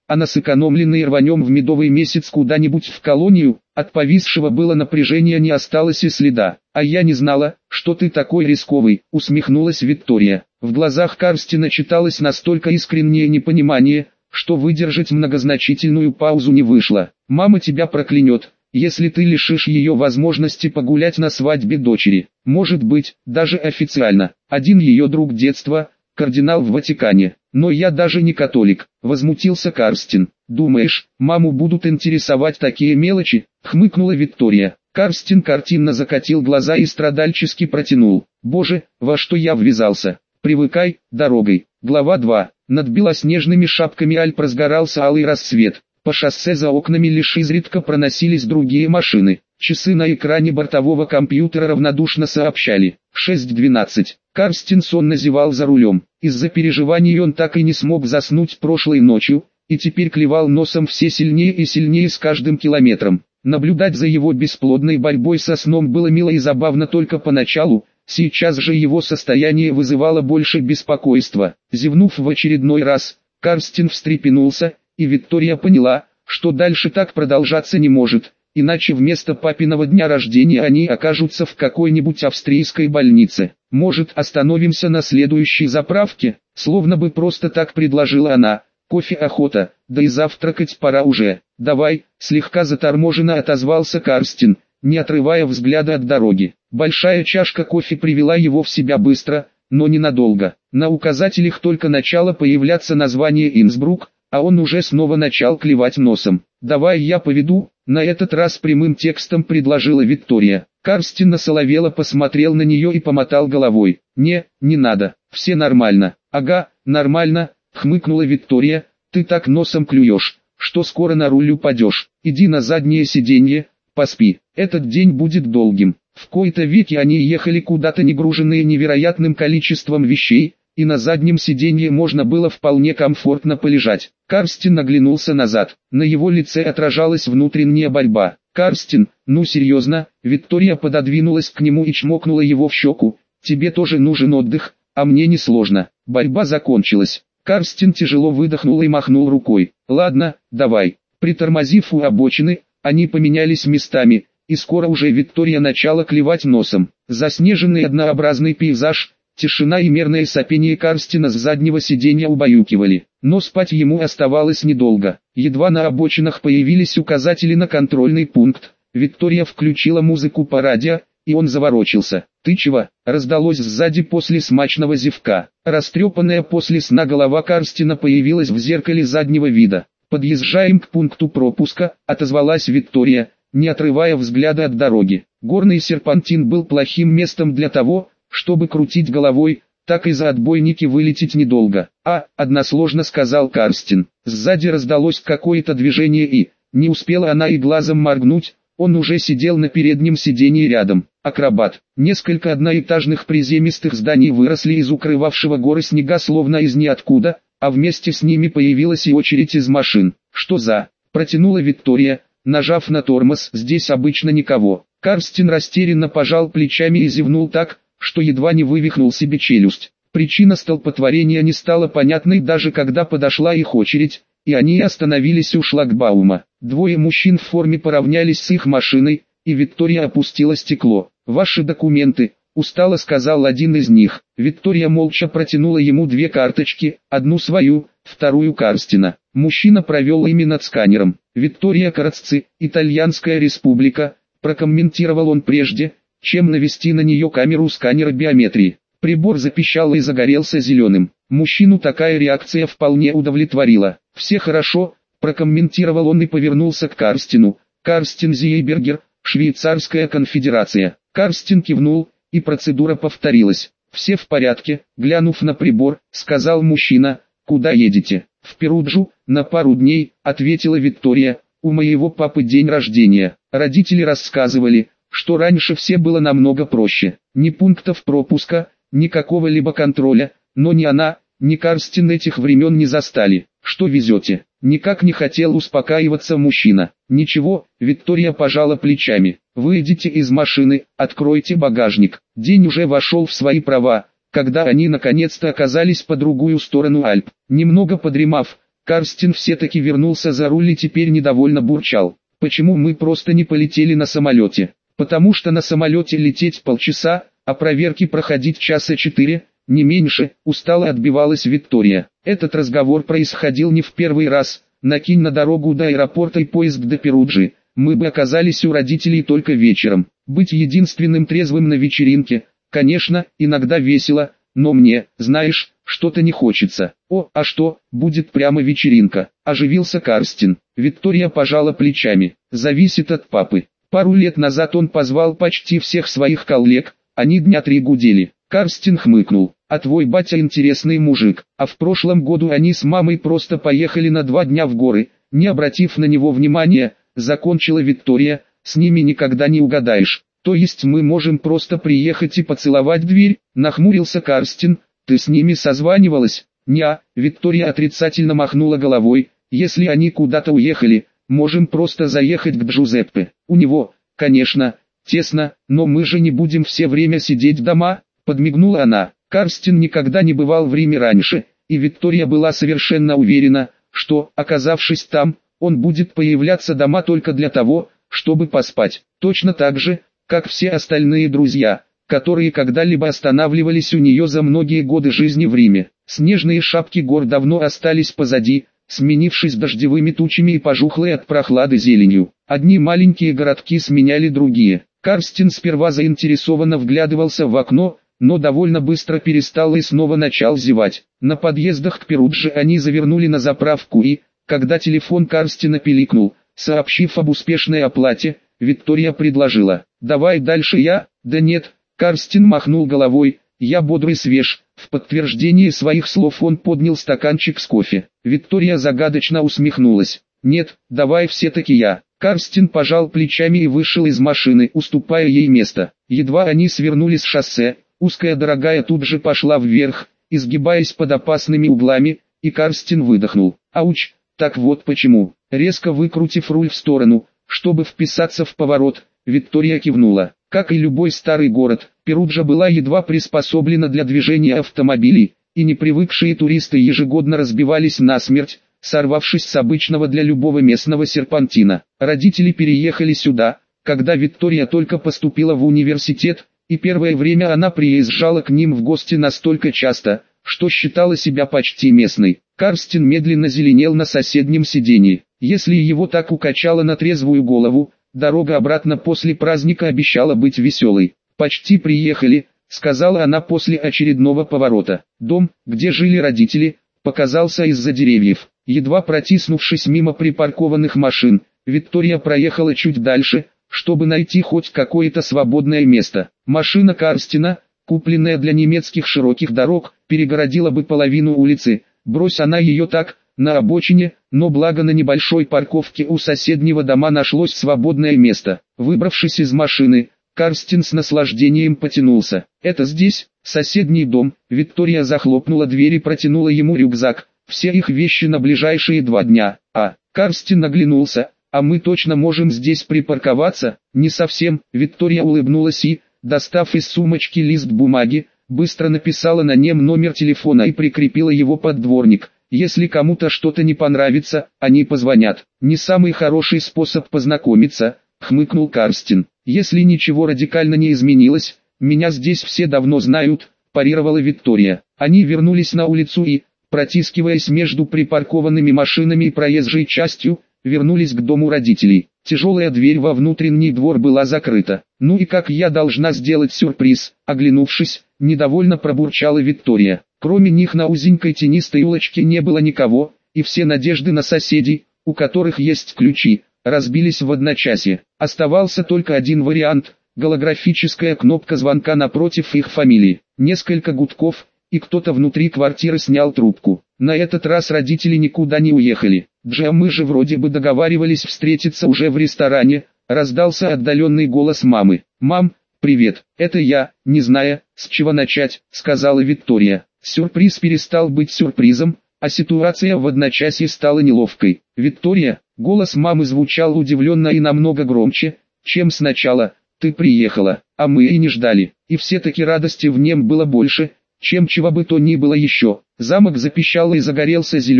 а на сэкономленный рванем в медовый месяц куда-нибудь в колонию. От повисшего было напряжения не осталось и следа. «А я не знала, что ты такой рисковый», — усмехнулась Виктория. В глазах Карстина читалось настолько искреннее непонимание, что выдержать многозначительную паузу не вышло. «Мама тебя проклянет, если ты лишишь ее возможности погулять на свадьбе дочери. Может быть, даже официально. Один ее друг детства, кардинал в Ватикане. Но я даже не католик», — возмутился Карстин. «Думаешь, маму будут интересовать такие мелочи?» — хмыкнула Виктория. Карстин картинно закатил глаза и страдальчески протянул: «Боже, во что я ввязался? Привыкай, дорогой». Глава два. Над белоснежными шапками Альп разгорался алый рассвет. По шоссе за окнами лишь изредка проносились другие машины. Часы на экране бортового компьютера равнодушно сообщали: шесть двенадцать. Карстин сонно зевал за рулем. Из-за переживаний он так и не смог заснуть прошлой ночью, и теперь клевал носом все сильнее и сильнее с каждым километром. Наблюдать за его бесплодной борьбой со сном было мило и забавно только поначалу, сейчас же его состояние вызывало больше беспокойства. Зевнув в очередной раз, Карстин встрепенулся, и Виктория поняла, что дальше так продолжаться не может, иначе вместо папиного дня рождения они окажутся в какой-нибудь австрийской больнице. «Может, остановимся на следующей заправке?» Словно бы просто так предложила она. «Кофе охота, да и завтракать пора уже». «Давай», слегка заторможенно отозвался Карстин, не отрывая взгляда от дороги. Большая чашка кофе привела его в себя быстро, но ненадолго. На указателях только начало появляться название Инсбрук, а он уже снова начал клевать носом. «Давай я поведу», на этот раз прямым текстом предложила Виктория. Карстин насоловело посмотрел на нее и помотал головой. «Не, не надо, все нормально». «Ага, нормально», хмыкнула Виктория, «ты так носом клюешь, что скоро на руль упадешь. Иди на заднее сиденье, поспи, этот день будет долгим». В кои-то веки они ехали куда-то негруженные невероятным количеством вещей, и на заднем сиденье можно было вполне комфортно полежать. Карстин оглянулся назад, на его лице отражалась внутренняя борьба. «Карстин, ну серьезно?» Виктория пододвинулась к нему и чмокнула его в щеку. «Тебе тоже нужен отдых, а мне не сложно». Борьба закончилась. Карстин тяжело выдохнул и махнул рукой. «Ладно, давай». Притормозив у обочины, они поменялись местами, и скоро уже Виктория начала клевать носом. Заснеженный однообразный пейзаж, тишина и мерное сопение Карстина с заднего сиденья убаюкивали. Но спать ему оставалось недолго. Едва на обочинах появились указатели на контрольный пункт, Виктория включила музыку по радио, и он заворочился. «Ты чего?» — раздалось сзади после смачного зевка. Растрепанная после сна голова Карстина появилась в зеркале заднего вида. «Подъезжаем к пункту пропуска», — отозвалась Виктория, не отрывая взгляда от дороги. Горный серпантин был плохим местом для того, чтобы крутить головой, так и за отбойники вылететь недолго. «А», — односложно сказал Карстин. Сзади раздалось какое-то движение и, не успела она и глазом моргнуть, он уже сидел на переднем сиденье рядом. Акробат. Несколько одноэтажных приземистых зданий выросли из укрывавшего горы снега словно из ниоткуда, а вместе с ними появилась и очередь из машин. «Что за?» — протянула Виктория, нажав на тормоз. «Здесь обычно никого». Карстин растерянно пожал плечами и зевнул так, что едва не вывихнул себе челюсть. Причина столпотворения не стала понятной даже когда подошла их очередь, и они остановились у шлагбаума. Двое мужчин в форме поравнялись с их машиной, и Виктория опустила стекло. «Ваши документы», — устало сказал один из них. Виктория молча протянула ему две карточки, одну свою, вторую Карстина. Мужчина провел ими над сканером. «Виктория Карацци, Итальянская республика», — прокомментировал он прежде, чем навести на нее камеру сканера биометрии. Прибор запищал и загорелся зеленым. Мужчину такая реакция вполне удовлетворила. «Все хорошо», — прокомментировал он и повернулся к Карстину. «Карстин Зиейбергер, Швейцарская конфедерация». Карстин кивнул, и процедура повторилась. «Все в порядке», — глянув на прибор, сказал мужчина. «Куда едете?» «В Перуджу, на пару дней», — ответила Виктория. «У моего папы день рождения». Родители рассказывали, что раньше все было намного проще. Ни пунктов пропуска, ни какого-либо контроля, но ни она, ни Карстин этих времен не застали. «Что везете?» Никак не хотел успокаиваться мужчина. «Ничего», — Виктория пожала плечами. «Выйдите из машины, откройте багажник». День уже вошел в свои права, когда они наконец-то оказались по другую сторону Альп. Немного подремав, Карстин все-таки вернулся за руль и теперь недовольно бурчал. Почему мы просто не полетели на самолете? Потому что на самолете лететь полчаса, а проверки проходить часа четыре, не меньше, устало отбивалась Виктория. Этот разговор происходил не в первый раз. Накинь на дорогу до аэропорта и поезд до Перуджи, мы бы оказались у родителей только вечером. Быть единственным трезвым на вечеринке, конечно, иногда весело, но мне, знаешь, что-то не хочется. О, а что, будет прямо вечеринка, оживился Карстин. Виктория пожала плечами. Зависит от папы. Пару лет назад он позвал почти всех своих коллег, они дня три гудели. Карстин хмыкнул. А твой батя интересный мужик. А в прошлом году они с мамой просто поехали на два дня в горы, не обратив на него внимания, закончила Виктория, с ними никогда не угадаешь. То есть мы можем просто приехать и поцеловать дверь, нахмурился Карстин. Ты с ними созванивалась? Неа, Виктория отрицательно махнула головой. Если они куда-то уехали, можем просто заехать к Джузеппе. У него, конечно, тесно, но мы же не будем все время сидеть дома, подмигнула она. Карстин никогда не бывал в Риме раньше, и Виктория была совершенно уверена, что, оказавшись там, он будет появляться дома только для того, чтобы поспать. Точно так же, как все остальные друзья, которые когда-либо останавливались у нее за многие годы жизни в Риме. Снежные шапки гор давно остались позади, сменившись дождевыми тучами и пожухлой от прохлады зеленью. Одни маленькие городки сменяли другие. Карстин сперва заинтересованно вглядывался в окно, но довольно быстро перестал и снова начал зевать. На подъездах к Перудже они завернули на заправку и, когда телефон Карстина пиликнул, сообщив об успешной оплате, Виктория предложила: «Давай дальше я». «Да нет», Карстин махнул головой, «я бодрый свеж». В подтверждение своих слов он поднял стаканчик с кофе. Виктория загадочно усмехнулась. «Нет, давай все-таки я». Карстин пожал плечами и вышел из машины, уступая ей место. Едва они свернули с шоссе, узкая дорогая тут же пошла вверх, изгибаясь под опасными углами, и Карстин выдохнул. «Ауч, так вот почему». Резко выкрутив руль в сторону, чтобы вписаться в поворот, Виктория кивнула. Как и любой старый город, Перуджа была едва приспособлена для движения автомобилей, и непривыкшие туристы ежегодно разбивались насмерть, сорвавшись с обычного для любого местного серпантина. Родители переехали сюда, когда Виктория только поступила в университет, и первое время она приезжала к ним в гости настолько часто, что считала себя почти местной. Карстин медленно зеленел на соседнем сиденье. Если его так укачало на трезвую голову, дорога обратно после праздника обещала быть веселой. «Почти приехали», — сказала она после очередного поворота. Дом, где жили родители, показался из-за деревьев. Едва протиснувшись мимо припаркованных машин, Виктория проехала чуть дальше, чтобы найти хоть какое-то свободное место. Машина Карстина, купленная для немецких широких дорог, перегородила бы половину улицы. Брось она ее так, на обочине, но благо на небольшой парковке у соседнего дома нашлось свободное место. Выбравшись из машины, Карстин с наслаждением потянулся. «Это здесь, соседний дом». Виктория захлопнула дверь и протянула ему рюкзак. «Все их вещи на ближайшие два дня». А, Карстин оглянулся. «А мы точно можем здесь припарковаться?» «Не совсем». Виктория улыбнулась и, достав из сумочки лист бумаги, быстро написала на нем номер телефона и прикрепила его под дворник. Если кому-то что-то не понравится, они позвонят. «Не самый хороший способ познакомиться», — хмыкнул Карстин. «Если ничего радикально не изменилось, меня здесь все давно знают», — парировала Виктория. Они вернулись на улицу и, протискиваясь между припаркованными машинами и проезжей частью, вернулись к дому родителей. Тяжелая дверь во внутренний двор была закрыта. «Ну и как я должна сделать сюрприз?» Оглянувшись, недовольно пробурчала Виктория. Кроме них на узенькой тенистой улочке не было никого, и все надежды на соседей, у которых есть ключи, разбились в одночасье. Оставался только один вариант – голографическая кнопка звонка напротив их фамилии. Несколько гудков, и кто-то внутри квартиры снял трубку. На этот раз родители никуда не уехали. «Джем, мы же вроде бы договаривались встретиться уже в ресторане», — раздался отдаленный голос мамы. «Мам, привет, это я, не зная, с чего начать», — сказала Виктория. Сюрприз перестал быть сюрпризом, а ситуация в одночасье стала неловкой. «Виктория», — голос мамы звучал удивленно и намного громче, чем сначала, — «ты приехала, а мы и не ждали». И все-таки радости в нем было больше, чем чего бы то ни было еще. Замок запищал и загорелся зеленым,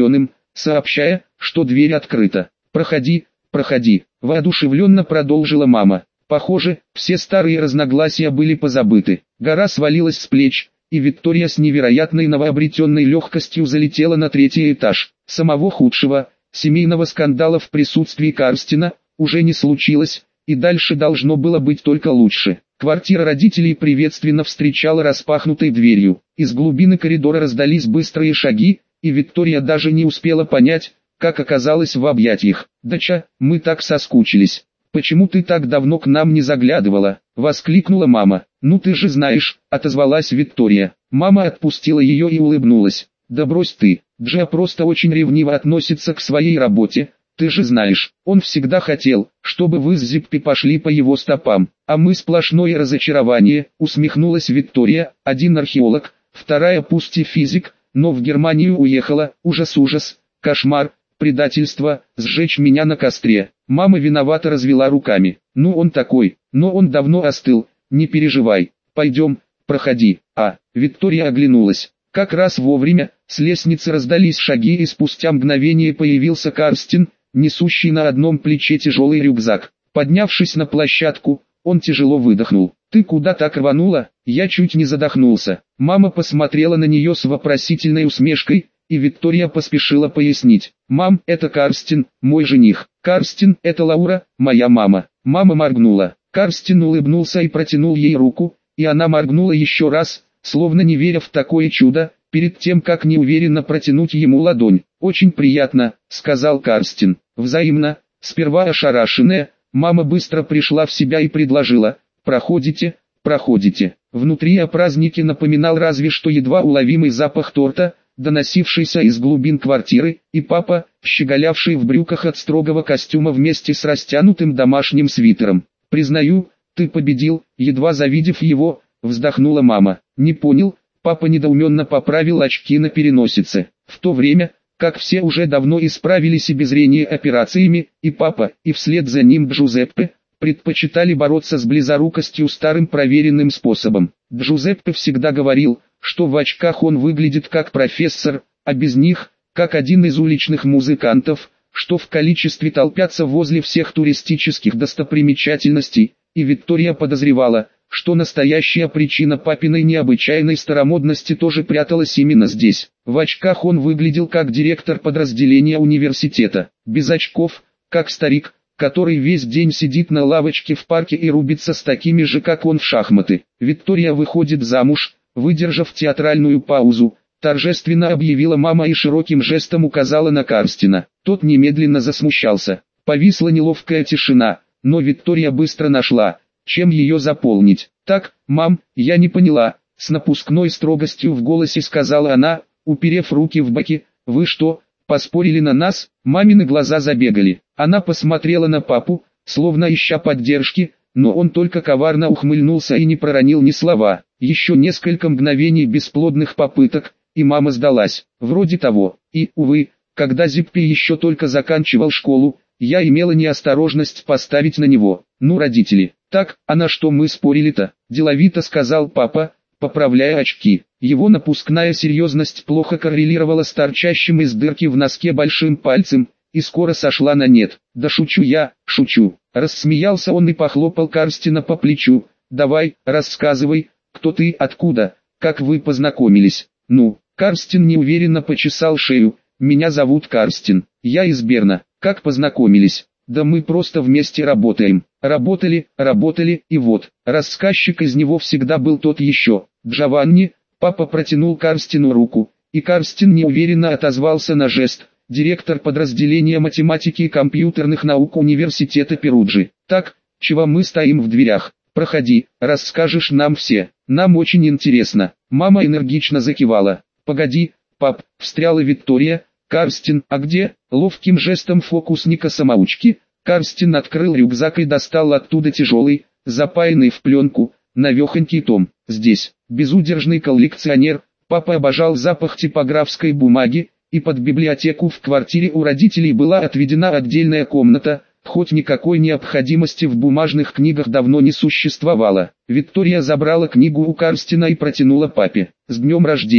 сообщая, что дверь открыта. «Проходи, проходи», – воодушевленно продолжила мама. Похоже, все старые разногласия были позабыты. Гора свалилась с плеч, и Виктория с невероятной новообретенной легкостью залетела на третий этаж. Самого худшего, семейного скандала в присутствии Карстина, уже не случилось, и дальше должно было быть только лучше. Квартира родителей приветственно встречала распахнутой дверью. Из глубины коридора раздались быстрые шаги, и Виктория даже не успела понять, как оказалась в объятиях. «Доча, мы так соскучились. Почему ты так давно к нам не заглядывала?» — воскликнула мама. «Ну ты же знаешь», — отозвалась Виктория. Мама отпустила ее и улыбнулась. «Да брось ты, Джа просто очень ревниво относится к своей работе. Ты же знаешь, он всегда хотел, чтобы вы с Зиппи пошли по его стопам, а мы сплошное разочарование», — усмехнулась Виктория. «Один археолог, вторая пусть и физик, но в Германию уехала. Ужас-ужас, кошмар, предательство, сжечь меня на костре». Мама виновато развела руками. «Ну он такой, но он давно остыл, не переживай. Пойдем, проходи». А, Виктория оглянулась. Как раз вовремя, с лестницы раздались шаги, и спустя мгновение появился Карстин, несущий на одном плече тяжелый рюкзак. Поднявшись на площадку, он тяжело выдохнул. «Ты куда так рванула?» Я чуть не задохнулся. Мама посмотрела на нее с вопросительной усмешкой, и Виктория поспешила пояснить. «Мам, это Карстин, мой жених. Карстин, это Лаура, моя мама». Мама моргнула. Карстин улыбнулся и протянул ей руку, и она моргнула еще раз, словно не веря в такое чудо, перед тем как неуверенно протянуть ему ладонь. «Очень приятно», — сказал Карстин. «Взаимно». Сперва ошарашенная, мама быстро пришла в себя и предложила: «Проходите, проходите». Внутри о празднике напоминал разве что едва уловимый запах торта, доносившийся из глубин квартиры, и папа, щеголявший в брюках от строгого костюма вместе с растянутым домашним свитером. «Признаю, ты победил», едва завидев его, вздохнула мама. «Не понял», папа недоуменно поправил очки на переносице. В то время, как все уже давно исправили себе зрение операциями, и папа, и вслед за ним Джузеппе, предпочитали бороться с близорукостью старым проверенным способом. Джузеппе всегда говорил, что в очках он выглядит как профессор, а без них, как один из уличных музыкантов, что в количестве толпятся возле всех туристических достопримечательностей, и Виктория подозревала, что настоящая причина папиной необычайной старомодности тоже пряталась именно здесь. В очках он выглядел как директор подразделения университета, без очков, как старик, который весь день сидит на лавочке в парке и рубится с такими же как он в шахматы. Виктория выходит замуж. Выдержав театральную паузу, торжественно объявила мама и широким жестом указала на Карстина. Тот немедленно засмущался. Повисла неловкая тишина, но Виктория быстро нашла, чем ее заполнить. «Так, мам, я не поняла», — с напускной строгостью в голосе сказала она, уперев руки в боки. «Вы что, поспорили на нас?» Мамины глаза забегали. Она посмотрела на папу, словно ища поддержки, но он только коварно ухмыльнулся и не проронил ни слова. Еще несколько мгновений бесплодных попыток, и мама сдалась. Вроде того. И, увы, когда Зиппи еще только заканчивал школу, я имела неосторожность поставить на него. «Ну, родители, так, а на что мы спорили-то?» – деловито сказал папа, поправляя очки. Его напускная серьезность плохо коррелировала с торчащим из дырки в носке большим пальцем, и скоро сошла на нет. «Да шучу я, шучу». Рассмеялся он и похлопал Карстина по плечу. «Давай, рассказывай, кто ты, откуда, как вы познакомились?» «Ну», Карстин неуверенно почесал шею. «Меня зовут Карстин, я из Берна». «Как познакомились?» «Да мы просто вместе работаем». «Работали, работали, и вот». Рассказчик из него всегда был тот еще. «Джованни», папа протянул Карстину руку, и Карстин неуверенно отозвался на жест. «Директор подразделения математики и компьютерных наук университета Перуджи». «Так, чего мы стоим в дверях? Проходи, расскажешь нам все, нам очень интересно». Мама энергично закивала. «Погоди, пап», встряла Виктория. «Карстин, а где?» Ловким жестом фокусника-самоучки, Карстин открыл рюкзак и достал оттуда тяжелый, запаянный в пленку, навехонький том. Здесь, безудержный коллекционер, папа обожал запах типографской бумаги, и под библиотеку в квартире у родителей была отведена отдельная комната, хоть никакой необходимости в бумажных книгах давно не существовало. Виктория забрала книгу у Карстина и протянула папе. «С днем рождения!»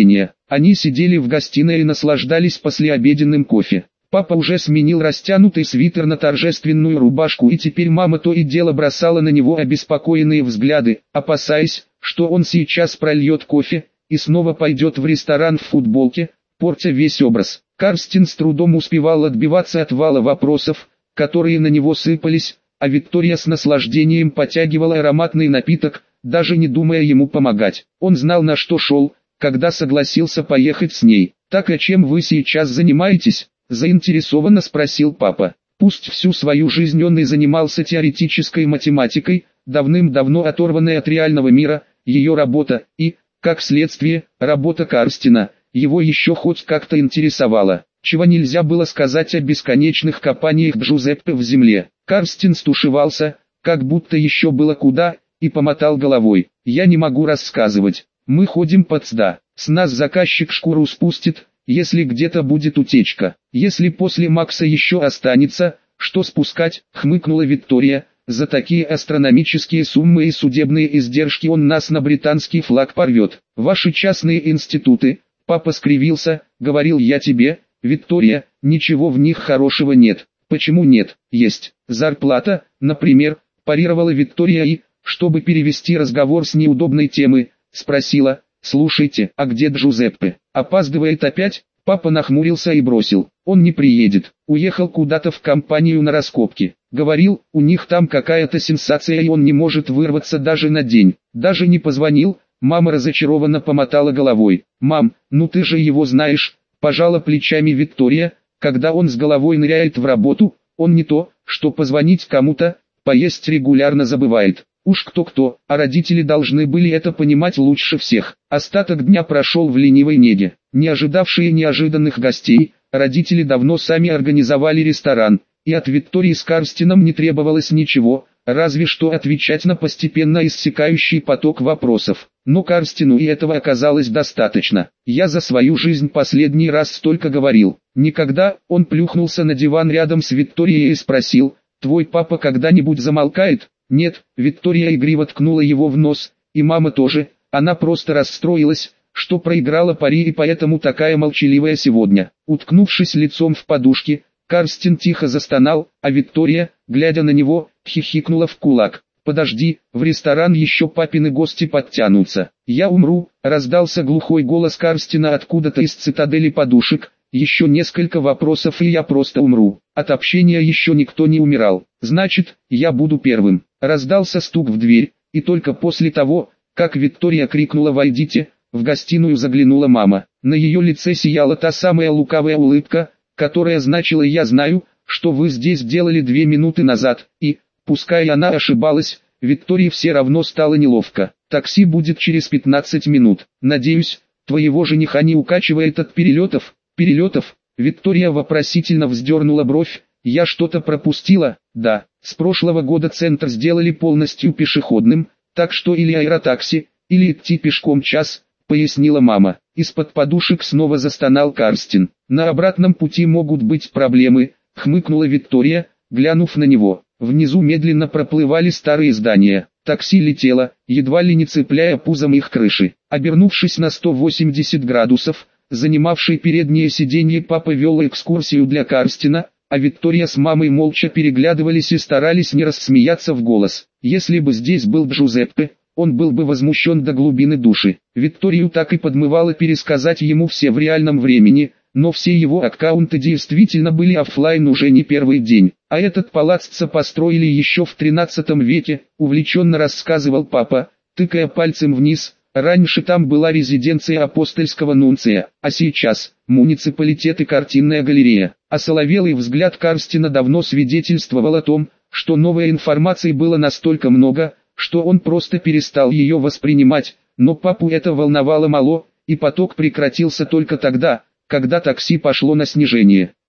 Они сидели в гостиной и наслаждались послеобеденным кофе. Папа уже сменил растянутый свитер на торжественную рубашку, и теперь мама то и дело бросала на него обеспокоенные взгляды, опасаясь, что он сейчас прольет кофе и снова пойдет в ресторан в футболке, портя весь образ. Карстин с трудом успевал отбиваться от вала вопросов, которые на него сыпались, а Виктория с наслаждением потягивала ароматный напиток, даже не думая ему помогать. Он знал, на что шел, когда согласился поехать с ней. «Так, а чем вы сейчас занимаетесь?» – заинтересованно спросил папа. Пусть всю свою жизнь он и занимался теоретической математикой, давным-давно оторванной от реального мира, ее работа и, как следствие, работа Карстина, его еще хоть как-то интересовала, чего нельзя было сказать о бесконечных копаниях Джузеппе в земле. Карстин стушевался, как будто еще было куда, и помотал головой. «Я не могу рассказывать. Мы ходим под СДА. С нас заказчик шкуру спустит, если где-то будет утечка. Если после Макса еще останется, что спускать», — хмыкнула Виктория. «За такие астрономические суммы и судебные издержки он нас на британский флаг порвет. Ваши частные институты», — папа скривился, — «говорил я тебе, Виктория, ничего в них хорошего нет». «Почему нет? Есть. Зарплата, например», — парировала Виктория и, чтобы перевести разговор с неудобной темы, спросила: «Слушайте, а где Джузеппе? Опаздывает опять?» Папа нахмурился и бросил: «Он не приедет, уехал куда-то в компанию на раскопки. Говорил, у них там какая-то сенсация и он не может вырваться даже на день. Даже не позвонил». Мама разочарованно помотала головой. «Мам, ну ты же его знаешь», — пожала плечами Виктория. «Когда он с головой ныряет в работу, он не то, что позвонить кому-то, поесть регулярно забывает. Уж кто-кто, а родители должны были это понимать лучше всех». Остаток дня прошел в ленивой неге. Не ожидавшие неожиданных гостей, родители давно сами организовали ресторан, и от Виктории с Карстином не требовалось ничего, разве что отвечать на постепенно иссякающий поток вопросов. Но Карстину и этого оказалось достаточно. «Я за свою жизнь последний раз столько говорил. Никогда». Он плюхнулся на диван рядом с Викторией и спросил: «Твой папа когда-нибудь замолкает?» «Нет», — Виктория игриво ткнула его в нос, и мама тоже. Она просто расстроилась, что проиграла пари и поэтому такая молчаливая сегодня. Уткнувшись лицом в подушки, Карстин тихо застонал, а Виктория, глядя на него, хихикнула в кулак. «Подожди, в ресторан еще папины гости подтянутся. Я умру», — раздался глухой голос Карстина откуда-то из цитадели подушек. «Еще несколько вопросов и я просто умру». От общения еще никто не умирал. «Значит, я буду первым». Раздался стук в дверь, и только после того, как Виктория крикнула «Войдите», в гостиную заглянула мама. На ее лице сияла та самая лукавая улыбка, которая значила: «Я знаю, что вы здесь делали две минуты назад», и, пускай она ошибалась, Виктории все равно стало неловко. «Такси будет через пятнадцать минут. Надеюсь, твоего жениха не укачивает от перелетов?» «Перелетов?» Виктория вопросительно вздернула бровь. «Я что-то пропустила?» «Да, с прошлого года центр сделали полностью пешеходным, так что или аэротакси, или идти пешком час», — пояснила мама. Из-под подушек снова застонал Карстин. «На обратном пути могут быть проблемы», — хмыкнула Виктория, глянув на него. Внизу медленно проплывали старые здания. Такси летело, едва ли не цепляя пузом их крыши. Обернувшись на сто восемьдесят градусов, занимавший переднее сиденье папа вел экскурсию для Карстина, а Виктория с мамой молча переглядывались и старались не рассмеяться в голос. Если бы здесь был Джузеппе, он был бы возмущен до глубины души. Викторию так и подмывало пересказать ему все в реальном времени, но все его аккаунты действительно были оффлайн уже не первый день. А этот палаццо построили еще в тринадцатом веке, увлеченно рассказывал папа, тыкая пальцем вниз. Раньше там была резиденция апостольского нунция, а сейчас – муниципалитет и картинная галерея. Осоловелый взгляд Карстина давно свидетельствовал о том, что новой информации было настолько много, что он просто перестал ее воспринимать, но папу это волновало мало, и поток прекратился только тогда, когда такси пошло на снижение.